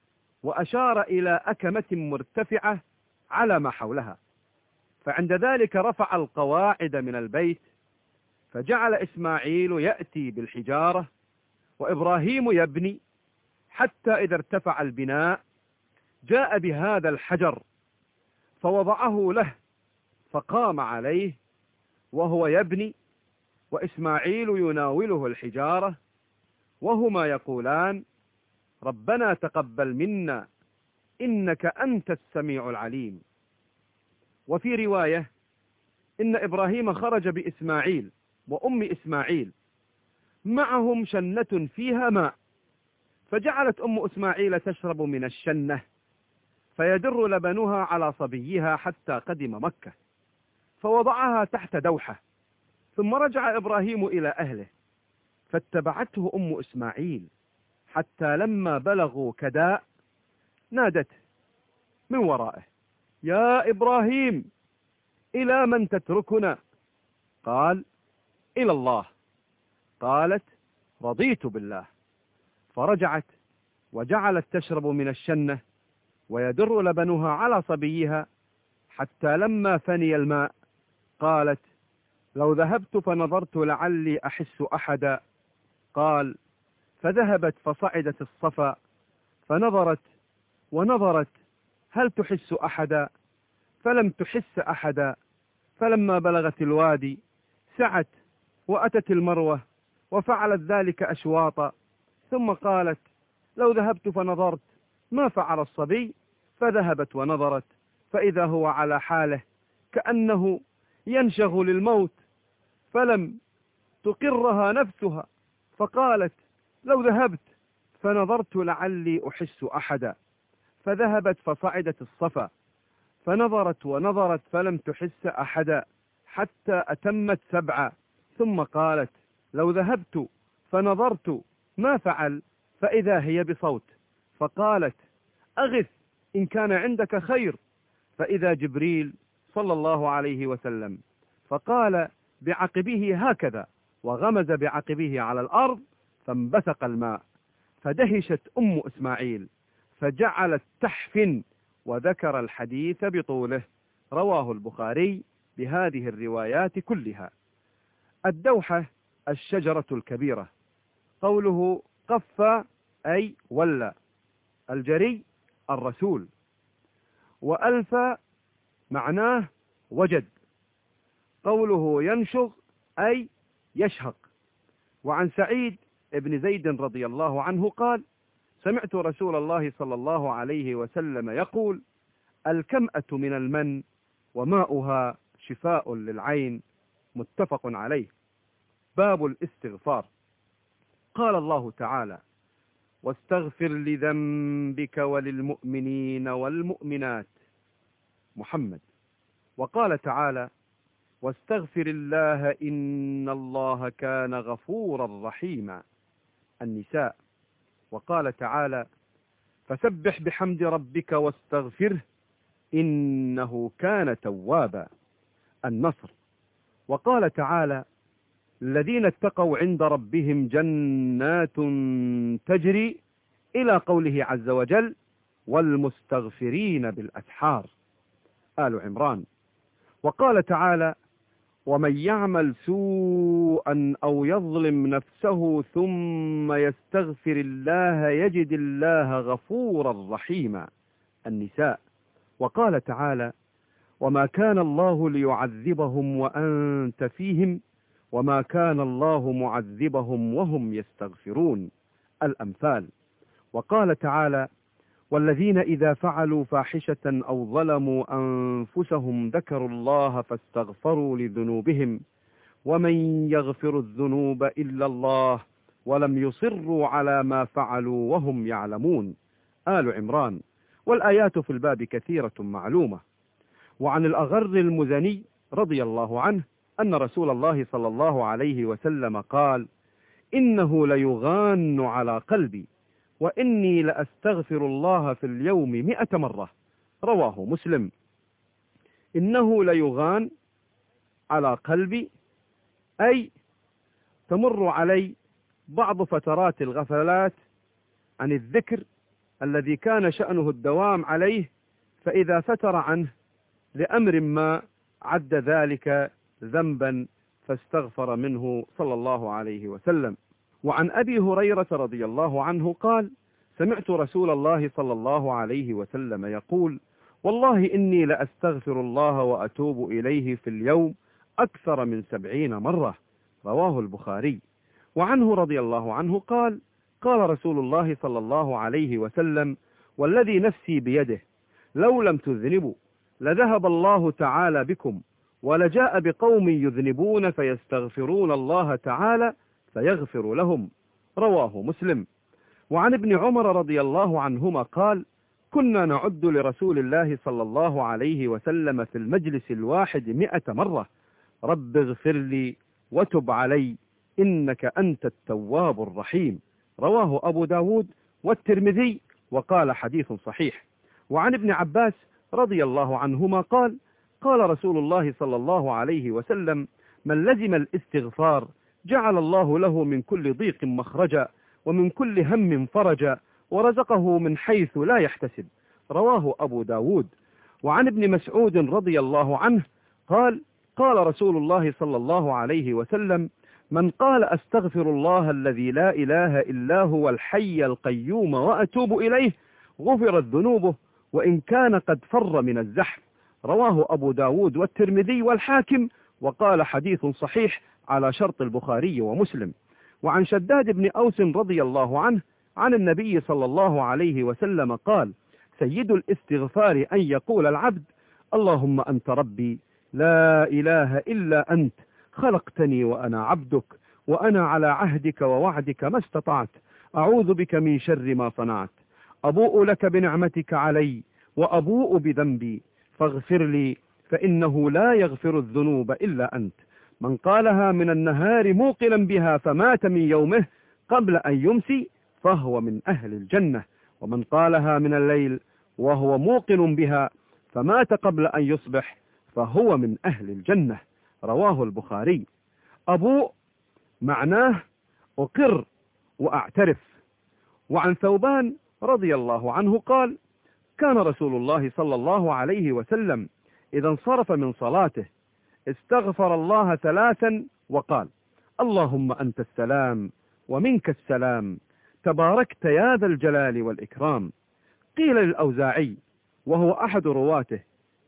وأشار إلى أكمة مرتفعة على ما حولها. فعند ذلك رفع القواعد من البيت، فجعل إسماعيل يأتي بالحجارة وإبراهيم يبني، حتى إذا ارتفع البناء جاء بهذا الحجر فوضعه له، فقام عليه وهو يبني، وإسماعيل يناوله الحجارة، وهما يقولان: ربنا تقبل منا إنك أنت السميع العليم. وفي رواية: إن إبراهيم خرج بإسماعيل وأم إسماعيل، معهم شنة فيها ماء، فجعلت أم إسماعيل تشرب من الشنة، فيدر لبنها على صبيها حتى قدم مكة، فوضعها تحت دوحة. ثم رجع إبراهيم إلى أهله، فاتبعته أم إسماعيل حتى لما بلغوا كداء نادته من ورائه: يا إبراهيم، إلى من تتركنا؟ قال: إلى الله. قالت: رضيت بالله. فرجعت وجعلت تشرب من الشنة ويدر لبنها على صبيها حتى لما فني الماء قالت: لو ذهبت فنظرت لعلي أحس أحدا. قال: فذهبت فصعدت الصفا فنظرت ونظرت هل تحس أحدا؟ فلم تحس أحدا. فلما بلغت الوادي سعت وأتت المروة وفعلت ذلك أشواطا، ثم قالت: لو ذهبت فنظرت ما فعل الصبي؟ فذهبت ونظرت فإذا هو على حاله كأنه ينشغل الموت، فلم تقرها نفسها، فقالت: لو ذهبت فنظرت لعلي أحس أحدا. فذهبت فصعدت الصفا فنظرت ونظرت فلم تحس أحدا حتى أتمت سبعة، ثم قالت: لو ذهبت فنظرت ما فعل؟ فإذا هي بصوت، فقالت: أغث إن كان عندك خير. فإذا جبريل صلى الله عليه وسلم، فقال بعقبه هكذا، وغمز بعقبه على الأرض فانبثق الماء، فدهشت أم إسماعيل فجعلت تحفن، وذكر الحديث بطوله. رواه البخاري بهذه الروايات كلها. الدوحة الشجرة الكبيرة. قوله قف أي ولى. الجري الرسول. وألف معناه وجد. قوله ينشغ أي يشهق. وعن سعيد ابن زيد رضي الله عنه قال: سمعت رسول الله صلى الله عليه وسلم يقول: الكمأة من المن وماؤها شفاء للعين. متفق عليه. باب الاستغفار. قال الله تعالى: واستغفر لذنبك وللمؤمنين والمؤمنات. محمد. وقال تعالى: واستغفر الله إن الله كان غفورا رحيما. النساء. وقال تعالى: فسبح بحمد ربك واستغفره إنه كان توابا. النصر. وقال تعالى: الذين اتقوا عند ربهم جنات تجري إلى قوله عز وجل: والمستغفرين بالأسحار. آل عمران. وقال تعالى: ومن يعمل سوءا أو يظلم نفسه ثم يستغفر الله يجد الله غفورا رحيما. النساء. وقال تعالى: وما كان الله ليعذبهم وأنت فيهم وما كان الله معذبهم وهم يستغفرون. الأمثال. وقال تعالى: والذين إذا فعلوا فاحشة أو ظلموا أنفسهم ذكروا الله فاستغفروا لذنوبهم ومن يغفر الذنوب إلا الله ولم يصروا على ما فعلوا وهم يعلمون. آل عمران. والآيات في الباب كثيرة معلومة. وعن الأغر المزني رضي الله عنه أن رسول الله صلى الله عليه وسلم قال: إنه ليغان على قلبي وإني لأستغفر الله في اليوم مئة مرة. رواه مسلم. إنه ليغان على قلبي أي تمر علي بعض فترات الغفلات عن الذكر الذي كان شأنه الدوام عليه، فإذا فتر عنه لأمر ما عد ذلك ذنبا فاستغفر منه صلى الله عليه وسلم. وعن أبي هريرة رضي الله عنه قال: سمعت رسول الله صلى الله عليه وسلم يقول: والله إني لأستغفر الله وأتوب إليه في اليوم أكثر من سبعين مرة. رواه البخاري. وعنه رضي الله عنه قال: قال رسول الله صلى الله عليه وسلم: والذي نفسي بيده لو لم تذنبوا لذهب الله تعالى بكم ولجاء بقوم يذنبون فيستغفرون الله تعالى فيغفر لهم. رواه مسلم. وعن ابن عمر رضي الله عنهما قال: كنا نعد لرسول الله صلى الله عليه وسلم في المجلس الواحد مئة مرة: رب اغفر لي وتب علي إنك أنت التواب الرحيم. رواه أبو داود والترمذي وقال حديث صحيح. وعن ابن عباس رضي الله عنهما قال: قال رسول الله صلى الله عليه وسلم: من لزم الاستغفار جعل الله له من كل ضيق مخرجا ومن كل هم فرجا ورزقه من حيث لا يحتسب. رواه أبو داود. وعن ابن مسعود رضي الله عنه قال: قال رسول الله صلى الله عليه وسلم: من قال أستغفر الله الذي لا إله إلا هو الحي القيوم وأتوب إليه غفرت ذنوبه وإن كان قد فر من الزحف. رواه أبو داود والترمذي والحاكم وقال حديث صحيح على شرط البخاري ومسلم. وعن شداد بن أوس رضي الله عنه عن النبي صلى الله عليه وسلم قال: سيد الاستغفار أن يقول العبد: اللهم أنت ربي لا إله إلا أنت خلقتني وأنا عبدك وأنا على عهدك ووعدك ما استطعت أعوذ بك من شر ما صنعت أبوء لك بنعمتك علي وأبوء بذنبي فاغفر لي فإنه لا يغفر الذنوب إلا أنت. من قالها من النهار موقنا بها فمات من يومه قبل أن يمسي فهو من أهل الجنة، ومن قالها من الليل وهو موقن بها فمات قبل أن يصبح فهو من أهل الجنة. رواه البخاري. أبوء معناه أقر وأعترف. وعن ثوبان رضي الله عنه قال: كان رسول الله صلى الله عليه وسلم إذا انصرف من صلاته استغفر الله ثلاثا وقال: اللهم أنت السلام ومنك السلام تباركت يا ذا الجلال والإكرام. قيل للأوزاعي وهو أحد رواته: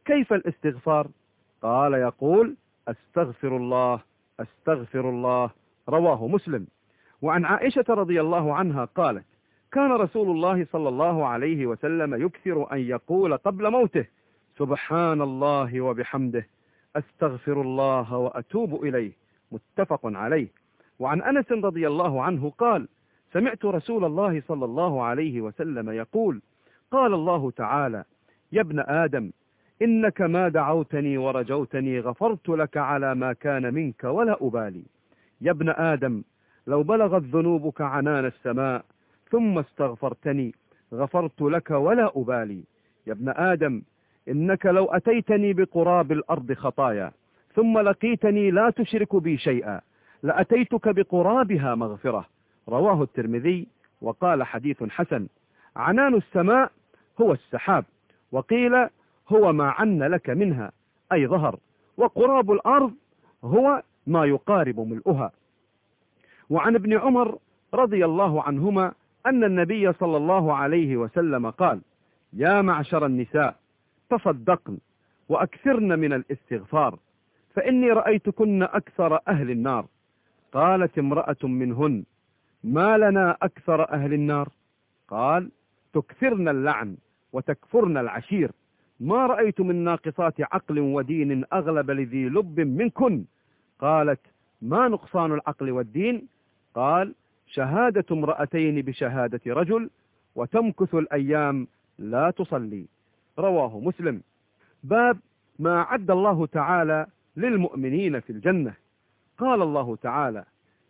كيف الاستغفار؟ قال يقول أستغفر الله أستغفر الله، رواه مسلم. وعن عائشة رضي الله عنها قالت كان رسول الله صلى الله عليه وسلم يكثر أن يقول قبل موته سبحان الله وبحمده أستغفر الله وأتوب إليه، متفق عليه. وعن أنس رضي الله عنه قال سمعت رسول الله صلى الله عليه وسلم يقول قال الله تعالى يا ابن آدم إنك ما دعوتني ورجوتني غفرت لك على ما كان منك ولا أبالي. يا ابن آدم لو بلغت ذنوبك عنان السماء ثم استغفرتني غفرت لك ولا أبالي. يا ابن آدم إنك لو أتيتني بقراب الأرض خطايا ثم لقيتني لا تشرك بي شيئا لأتيتك بقرابها مغفرة، رواه الترمذي وقال حديث حسن. عنان السماء هو السحاب، وقيل هو ما عن لك منها أي ظهر، وقراب الأرض هو ما يقارب ملؤها. وعن ابن عمر رضي الله عنهما أن النبي صلى الله عليه وسلم قال يا معشر النساء تصدقن وأكثرن من الاستغفار فإني رأيتكن أكثر أهل النار. قالت امرأة منهن ما لنا أكثر أهل النار؟ قال تكثرن اللعن وتكفرن العشير، ما رأيت من ناقصات عقل ودين أغلب لذي لب منكن. قالت ما نقصان العقل والدين؟ قال شهادة امرأتين بشهادة رجل وتمكث الأيام لا تصلي، رواه مسلم. باب ما عد الله تعالى للمؤمنين في الجنة. قال الله تعالى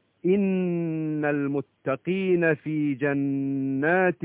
إن المتقين في جنات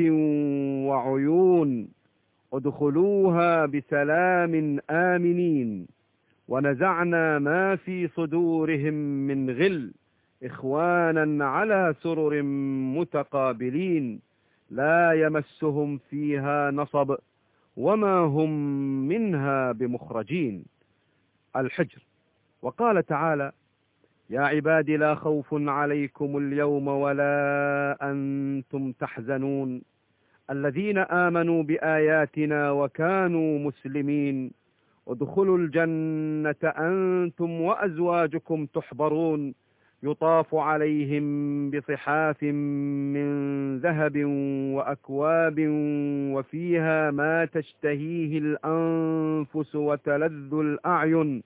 وعيون ادخلوها بسلام آمنين ونزعنا ما في صدورهم من غل إخوانا على سرر متقابلين لا يمسهم فيها نصب وما هم منها بمخرجين. الحجر. وقال تعالى يا عباد لا خوف عليكم اليوم ولا أنتم تحزنون الذين آمنوا بآياتنا وكانوا مسلمين ادخلوا الجنة أنتم وأزواجكم تحبرون يطاف عليهم بصحاف من ذهب وأكواب وفيها ما تشتهيه الأنفس وتلذ الأعين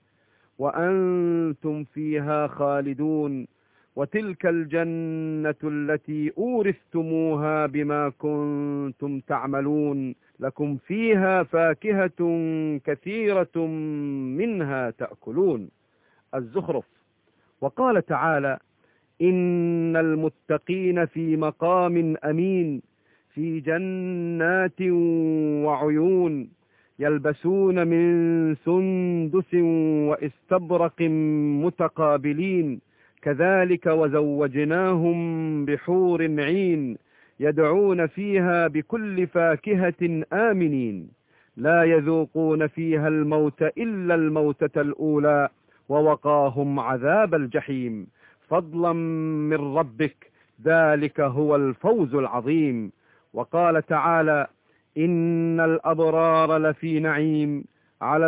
وأنتم فيها خالدون وتلك الجنة التي أورثتموها بما كنتم تعملون لكم فيها فاكهة كثيرة منها تأكلون. الزخرف. وقال تعالى إن المتقين في مقام أمين في جنات وعيون يلبسون من سندس واستبرق متقابلين كذلك وزوجناهم بحور عين يدعون فيها بكل فاكهة آمنين لا يذوقون فيها الموت إلا الموتة الأولى ووقاهم عذاب الجحيم فضلا من ربك ذلك هو الفوز العظيم. وقال تعالى إن الأبرار لفي نعيم على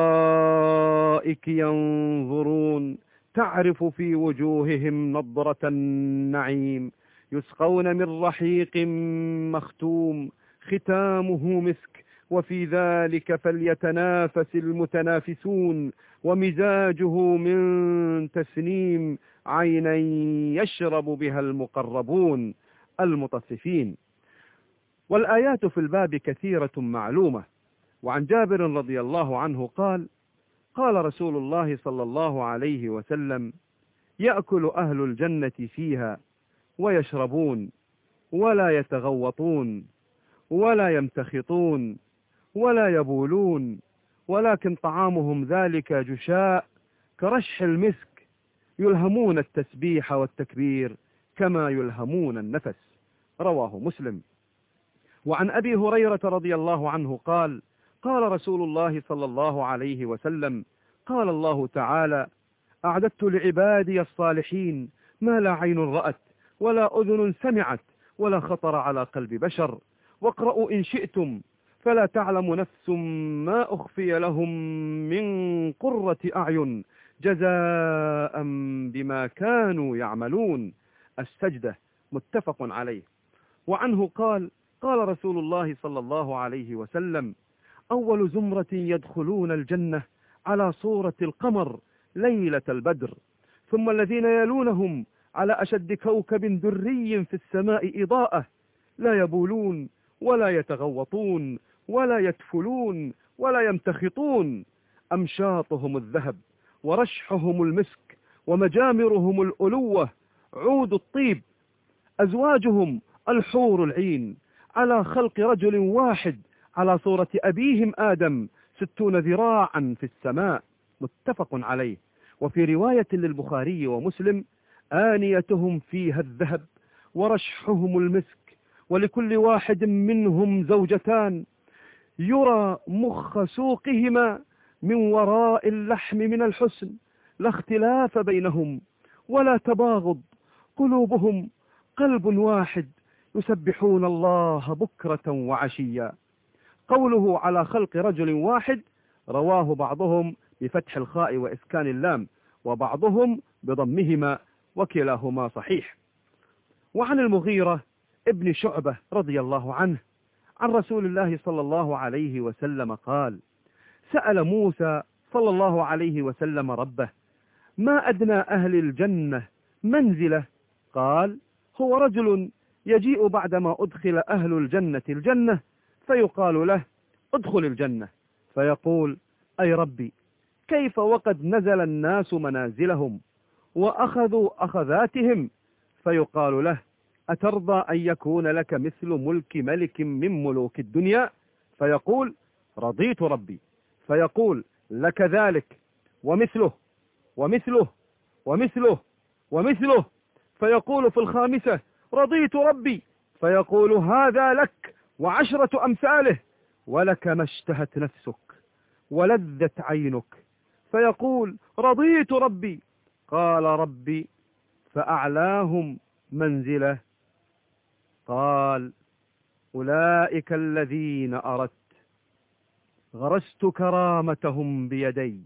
الأرائك ينظرون تعرف في وجوههم نضرة النعيم يسقون من رحيق مختوم ختامه مسك وفي ذلك فليتنافس المتنافسون ومزاجه من تسنيم عينا يشرب بها المقربون المطففين. والآيات في الباب كثيرة معلومة. وعن جابر رضي الله عنه قال قال رسول الله صلى الله عليه وسلم يأكل أهل الجنة فيها ويشربون ولا يتغوطون ولا يمتخطون ولا يبولون ولكن طعامهم ذلك جشاء كرشح المسك يلهمون التسبيح والتكبير كما يلهمون النفس، رواه مسلم. وعن أبي هريرة رضي الله عنه قال قال رسول الله صلى الله عليه وسلم قال الله تعالى أعددت لعبادي الصالحين ما لا عين رأت ولا أذن سمعت ولا خطر على قلب بشر واقرأوا إن شئتم فلا تعلم نفس ما أخفي لهم من قرة أعين جزاء بما كانوا يعملون. السجدة، متفق عليه. وعنه قال: قال رسول الله صلى الله عليه وسلم: أول زمرة يدخلون الجنة على صورة القمر ليلة البدر، ثم الذين يلونهم على أشد كوكب دري في السماء إضاءة، لا يبولون ولا يتغوطون ولا يتفلون ولا يمتخطون، أمشاطهم الذهب ورشحهم المسك ومجامرهم الألوة عود الطيب، أزواجهم الحور العين، على خلق رجل واحد على صورة أبيهم آدم ستون ذراعا في السماء، متفق عليه. وفي رواية للبخاري ومسلم: آنيتهم فيها الذهب ورشحهم المسك، ولكل واحد منهم زوجتان، يرى مخ سوقهما من وراء اللحم من الحسن، لا اختلاف بينهم ولا تباغض، قلوبهم قلب واحد، يسبحون الله بكرة وعشيا. قوله على خلق رجل واحد رواه بعضهم بفتح الخاء وإسكان اللام، وبعضهم بضمهما، وكلاهما صحيح. وعن المغيرة ابن شعبة رضي الله عنه عن رسول الله صلى الله عليه وسلم قال: سأل موسى صلى الله عليه وسلم ربه: ما أدنى أهل الجنة منزلة؟ قال: هو رجل يجيء بعدما أدخل أهل الجنة الجنة فيقال له: ادخل الجنة، فيقول: أي ربي، كيف وقد نزل الناس منازلهم وأخذوا أخذاتهم؟ فيقال له: أترضى أن يكون لك مثل ملك ملك من ملوك الدنيا؟ فيقول: رضيت ربي. فيقول: لك ذلك ومثله ومثله ومثله ومثله. فيقول في الخامسة: رضيت ربي. فيقول: هذا لك وعشرة أمثاله، ولك ما اشتهت نفسك ولذت عينك. فيقول: رضيت ربي. قال: ربي فأعلاهم منزله. قال: أولئك الذين أردت، غرست كرامتهم بيدي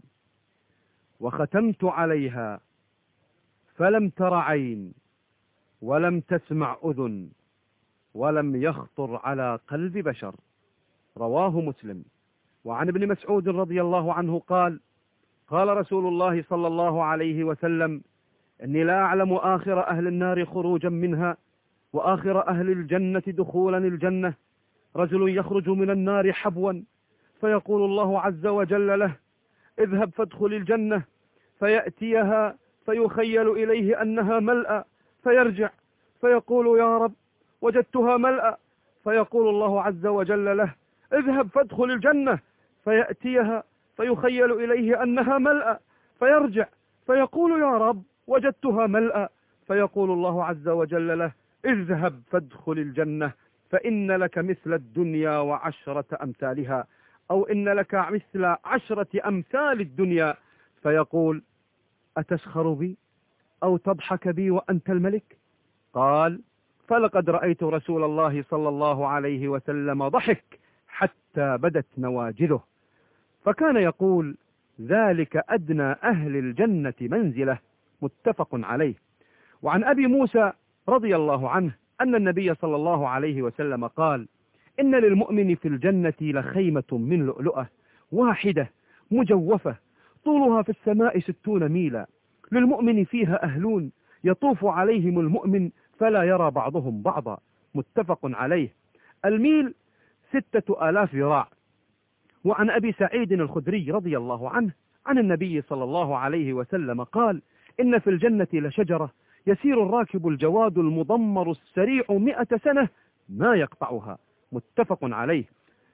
وختمت عليها، فلم تر عين ولم تسمع أذن ولم يخطر على قلب بشر. رواه مسلم. وعن ابن مسعود رضي الله عنه قال: قال رسول الله صلى الله عليه وسلم: إني لا أعلم آخر أهل النار خروجا منها وآخر أهل الجنة دخولا الجنة، رجل يخرج من النار حبوا، فيقول الله عز وجل له: اذهب فادخل الجنة، فيأتيها فيخيل إليه أنها ملأى، فيرجع فيقول: يا رب وجدتها ملأى. فيقول الله عز وجل له: اذهب فادخل الجنة، فيأتيها فيخيل إليه أنها ملأى، فيرجع فيقول: يا رب وجدتها ملأى. فيقول الله عز وجل له: اذهب فادخل الجنة، فإن لك مثل الدنيا وعشرة أمثالها، أو إن لك مثل عشرة أمثال الدنيا. فيقول: أتسخر بي أو تضحك بي وأنت الملك؟ قال: فلقد رأيت رسول الله صلى الله عليه وسلم ضحك حتى بدت نواجذه. فكان يقول: ذلك أدنى أهل الجنة منزلة، متفق عليه. وعن أبي موسى رضي الله عنه أن النبي صلى الله عليه وسلم قال: إن للمؤمن في الجنة لخيمة من لؤلؤة واحدة مجوفة طولها في السماء ستون ميلا، للمؤمن فيها أهلون يطوف عليهم المؤمن فلا يرى بعضهم بعضا، متفق عليه. الميل ستة آلاف ذراع. وعن أبي سعيد الخدري رضي الله عنه عن النبي صلى الله عليه وسلم قال: إن في الجنة لشجرة يسير الراكب الجواد المضمر السريع مئة سنة ما يقطعها، متفق عليه.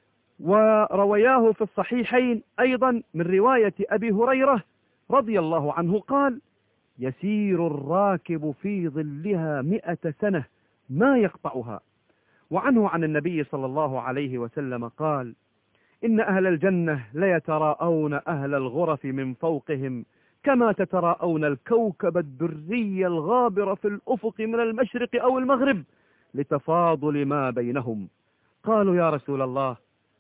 وروياه في الصحيحين أيضا من رواية أبي هريرة رضي الله عنه قال: يسير الراكب في ظلها مئة سنة ما يقطعها. وعنه عن النبي صلى الله عليه وسلم قال: إن أهل الجنة ليتراءون أهل الغرف من فوقهم كما تتراءون الكوكب الدري الغابر في الأفق من المشرق أو المغرب، لتفاضل ما بينهم. قالوا: يا رسول الله،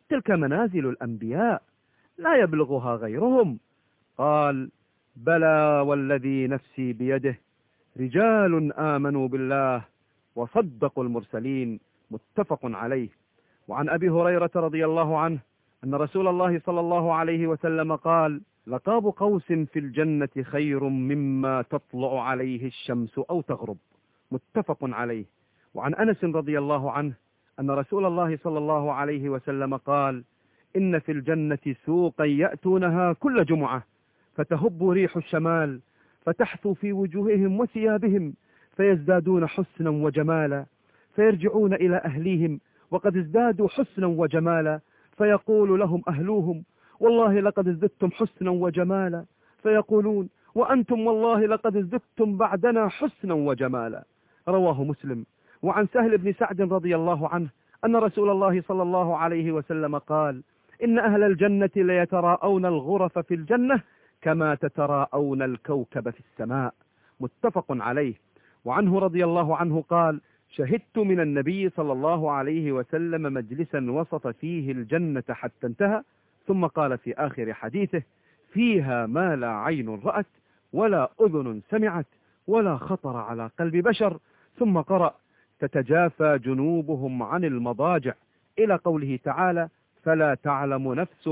تلك منازل الأنبياء لا يبلغها غيرهم. قال: بلى والذي نفسي بيده، رجال آمنوا بالله وصدقوا المرسلين. متفق عليه. وعن أبي هريرة رضي الله عنه أن رسول الله صلى الله عليه وسلم قال: لقاب قوس في الجنة خير مما تطلع عليه الشمس أو تغرب. متفق عليه. وعن أنس رضي الله عنه أن رسول الله صلى الله عليه وسلم قال: إن في الجنة سوقا يأتونها كل جمعة، فتهب ريح الشمال فتحثو في وجوههم وثيابهم، فيزدادون حسنا وجمالا، فيرجعون إلى أهليهم وقد ازدادوا حسنا وجمالا، فيقول لهم أهلوهم: والله لقد ازددتم حسنا وجمالا، فيقولون: وأنتم والله لقد ازددتم بعدنا حسنا وجمالا. رواه مسلم. وعن سهل بن سعد رضي الله عنه أن رسول الله صلى الله عليه وسلم قال: إن أهل الجنة ليتراءون الغرف في الجنة كما تتراءون الكوكب في السماء. متفق عليه. وعنه رضي الله عنه قال: شهدت من النبي صلى الله عليه وسلم مجلسا وسط فيه الجنة حتى انتهى، ثم قال في آخر حديثه: فيها ما لا عين رأت ولا أذن سمعت ولا خطر على قلب بشر، ثم قرأ: تتجافى جنوبهم عن المضاجع، إلى قوله تعالى: فلا تعلم نفس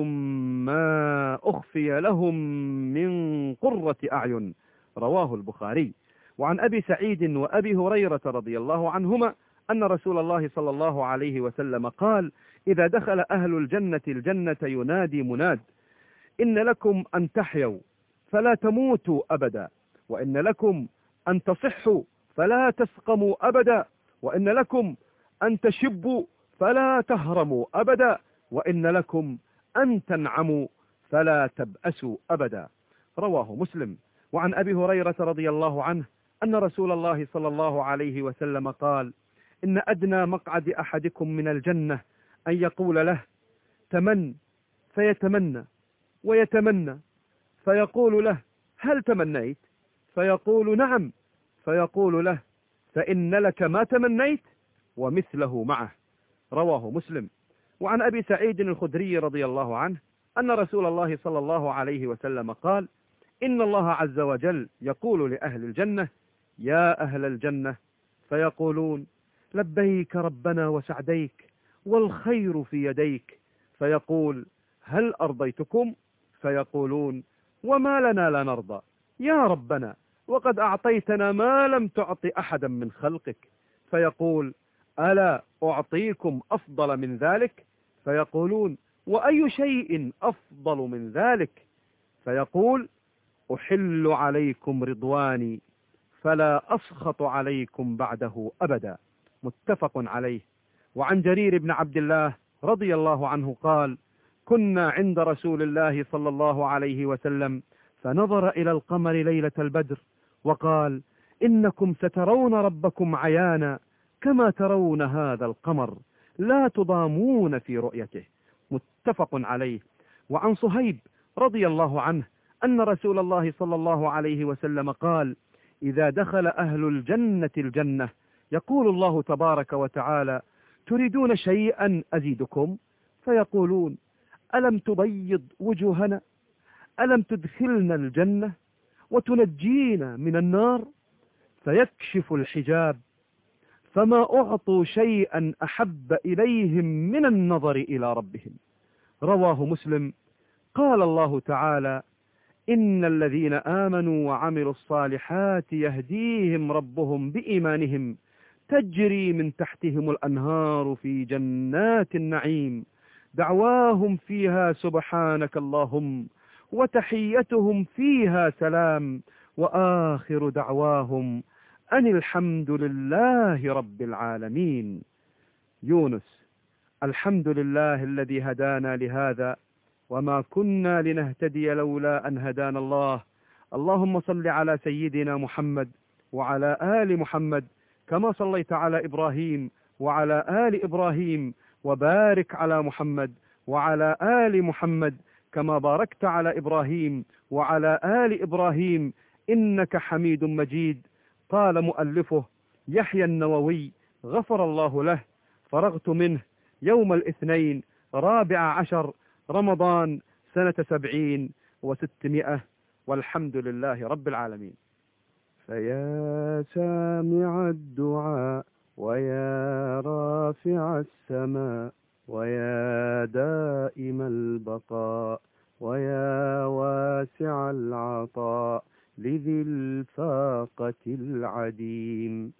ما أخفي لهم من قرة أعين. رواه البخاري. وعن أبي سعيد وأبي هريرة رضي الله عنهما أن رسول الله صلى الله عليه وسلم قال: إذا دخل أهل الجنة الجنة ينادي مناد: إن لكم أن تحيوا فلا تموتوا أبدا، وإن لكم أن تصحوا فلا تسقموا أبدا، وإن لكم أن تشبوا فلا تهرموا أبدا، وإن لكم أن تنعموا فلا تبأسوا أبدا. رواه مسلم. وعن أبي هريرة رضي الله عنه أن رسول الله صلى الله عليه وسلم قال: إن أدنى مقعد أحدكم من الجنة أن يقول له: تمن، فيتمنى ويتمنى، فيقول له: هل تمنيت؟ فيقول: نعم، فيقول له: فإن لك ما تمنيت ومثله معه. رواه مسلم. وعن أبي سعيد الخدري رضي الله عنه أن رسول الله صلى الله عليه وسلم قال: إن الله عز وجل يقول لأهل الجنة: يا أهل الجنة، فيقولون: لبيك ربنا وسعديك والخير في يديك، فيقول: هل أرضيتكم؟ فيقولون: وما لنا لا نرضى يا ربنا، وقد أعطيتنا ما لم تعط أحدا من خلقك. فيقول: ألا أعطيكم أفضل من ذلك؟ فيقولون: وأي شيء أفضل من ذلك؟ فيقول: أحل عليكم رضواني فلا أسخط عليكم بعده أبدا. متفق عليه. وعن جرير بن عبد الله رضي الله عنه قال: كنا عند رسول الله صلى الله عليه وسلم فنظر إلى القمر ليلة البدر وقال: إنكم سترون ربكم عيانا كما ترون هذا القمر، لا تضامون في رؤيته. متفق عليه. وعن صهيب رضي الله عنه أن رسول الله صلى الله عليه وسلم قال: إذا دخل أهل الجنة الجنة يقول الله تبارك وتعالى: تريدون شيئا أزيدكم؟ فيقولون: ألم تبيض وجوهنا؟ ألم تدخلنا الجنة وتنجينا من النار؟ فيكشف الحجاب، فما أعطوا شيئا أحب إليهم من النظر إلى ربهم. رواه مسلم. قال الله تعالى: إن الذين آمنوا وعملوا الصالحات يهديهم ربهم بإيمانهم تجري من تحتهم الأنهار في جنات النعيم، دعواهم فيها سبحانك اللهم وتحيتهم فيها سلام، وآخر دعواهم أن الحمد لله رب العالمين. يونس: الحمد لله الذي هدانا لهذا وما كنا لنهتدي لولا أن هدانا الله. اللهم صل على سيدنا محمد وعلى آل محمد كما صليت على إبراهيم وعلى آل إبراهيم، وبارك على محمد وعلى آل محمد كما باركت على إبراهيم وعلى آل إبراهيم إنك حميد مجيد. قال مؤلفه يحيى النووي غفر الله له: فرغت منه يوم الاثنين رابع عشر رمضان سنة سبعين وستمائة، والحمد لله رب العالمين. فيا سامع الدعاء ويا رافع السماء ويا دائم البقاء ويا واسع العطاء لذي الفاقة العديم،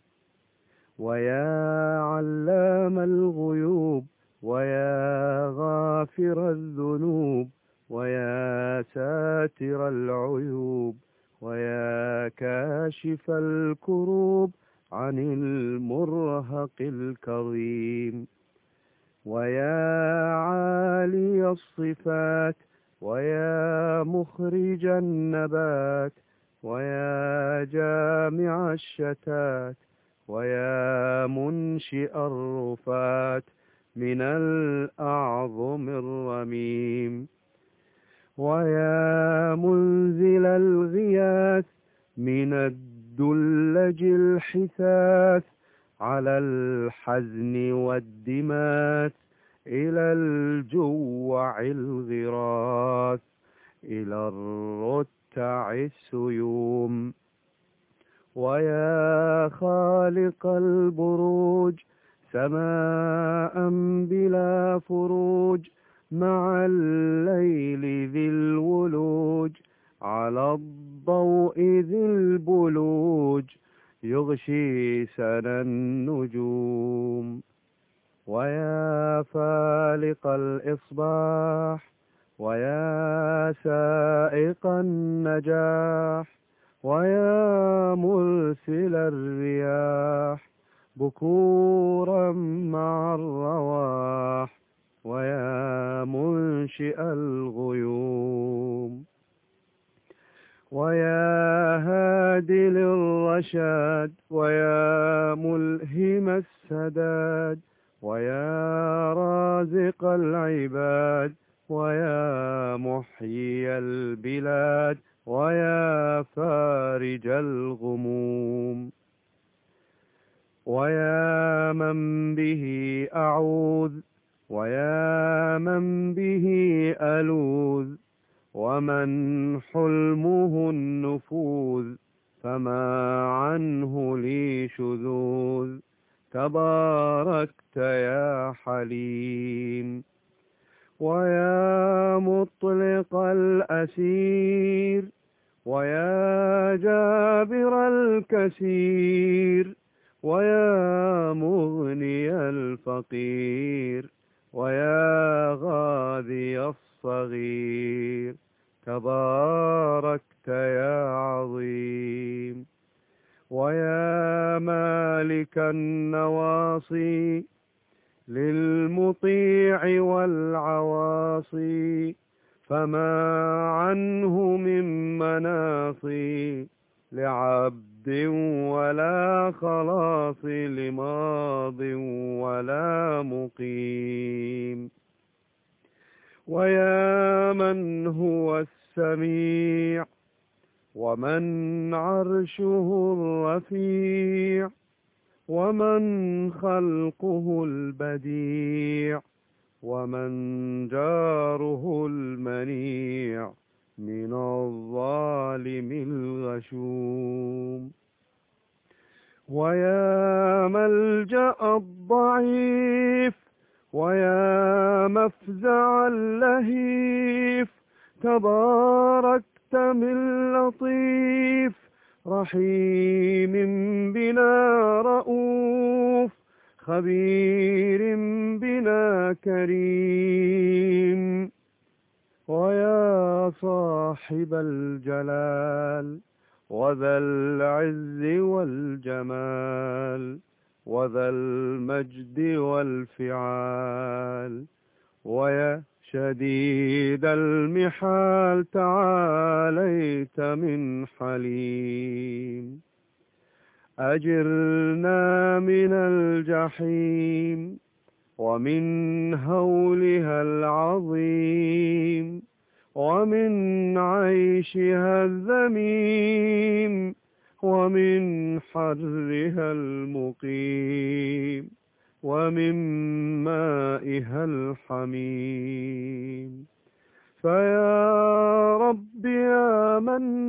ويا علام الغيوب ويا غافر الذنوب ويا ساتر العيوب ويا كاشف الكروب عن المرهق الكظيم، ويا عالي الصفات ويا مخرج النبات ويا جامع الشتات ويا منشئ الرفات من الأعظم الرميم، ويا منزل الغياث من الدلج الحثاث على الحزن والدماث إلى الجوع الغراث إلى الرتع السيوم، ويا خالق البروج سماء بلا فروج مع الليل ذي الولوج على الضوء ذي البلوج يغشي سنا النجوم، ويا فالق الإصباح ويا سائق النجاح ويا مرسل الرياح بكورا مع الرواح ويا منشئ الغيوم، ويا هادي للرشاد ويا ملهم السداد ويا رازق العباد ويا محيي البلاد ويا فارج الغموم، ويا من به أعوذ ويا من به ألوذ ومن حلمه النفوذ فما عنه لي شذوذ تباركت يا حليم، ويا مطلق الأسير ويا جابر الكسير ويا مغني الفقير ويا غاذي الصغير تباركت يا عظيم، ويا مالك النواصي للمطيع والعواصي فما عنه من مناصي لعبد ولا خلاص لماض ولا مقيم، ويا من هو السميع ومن عرشه الرفيع ومن خلقه البديع ومن جاره المنيع من الظالم الغشوم، ويا ملجأ الضعيف ويا مفزع اللهيف تباركت من لطيف رحيم بنا رؤوف خبير بنا كريم، ويا صاحب الجلال وذا العز والجمال وذا المجد والفعال ويا شديد المحال تعاليت من حليم، أجرنا من الجحيم ومن هولها العظيم ومن عيشها الذميم ومن حرها المقيم ومن مائها الحميم. فيا رب يا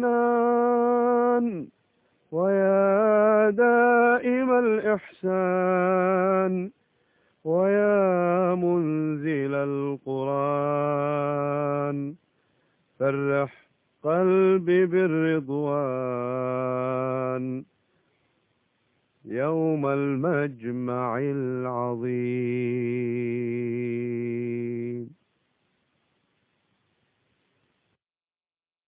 منان ويا دائم الإحسان ويا منزل القرآن، فرح قلبي بالرضوان يوم المجمع العظيم.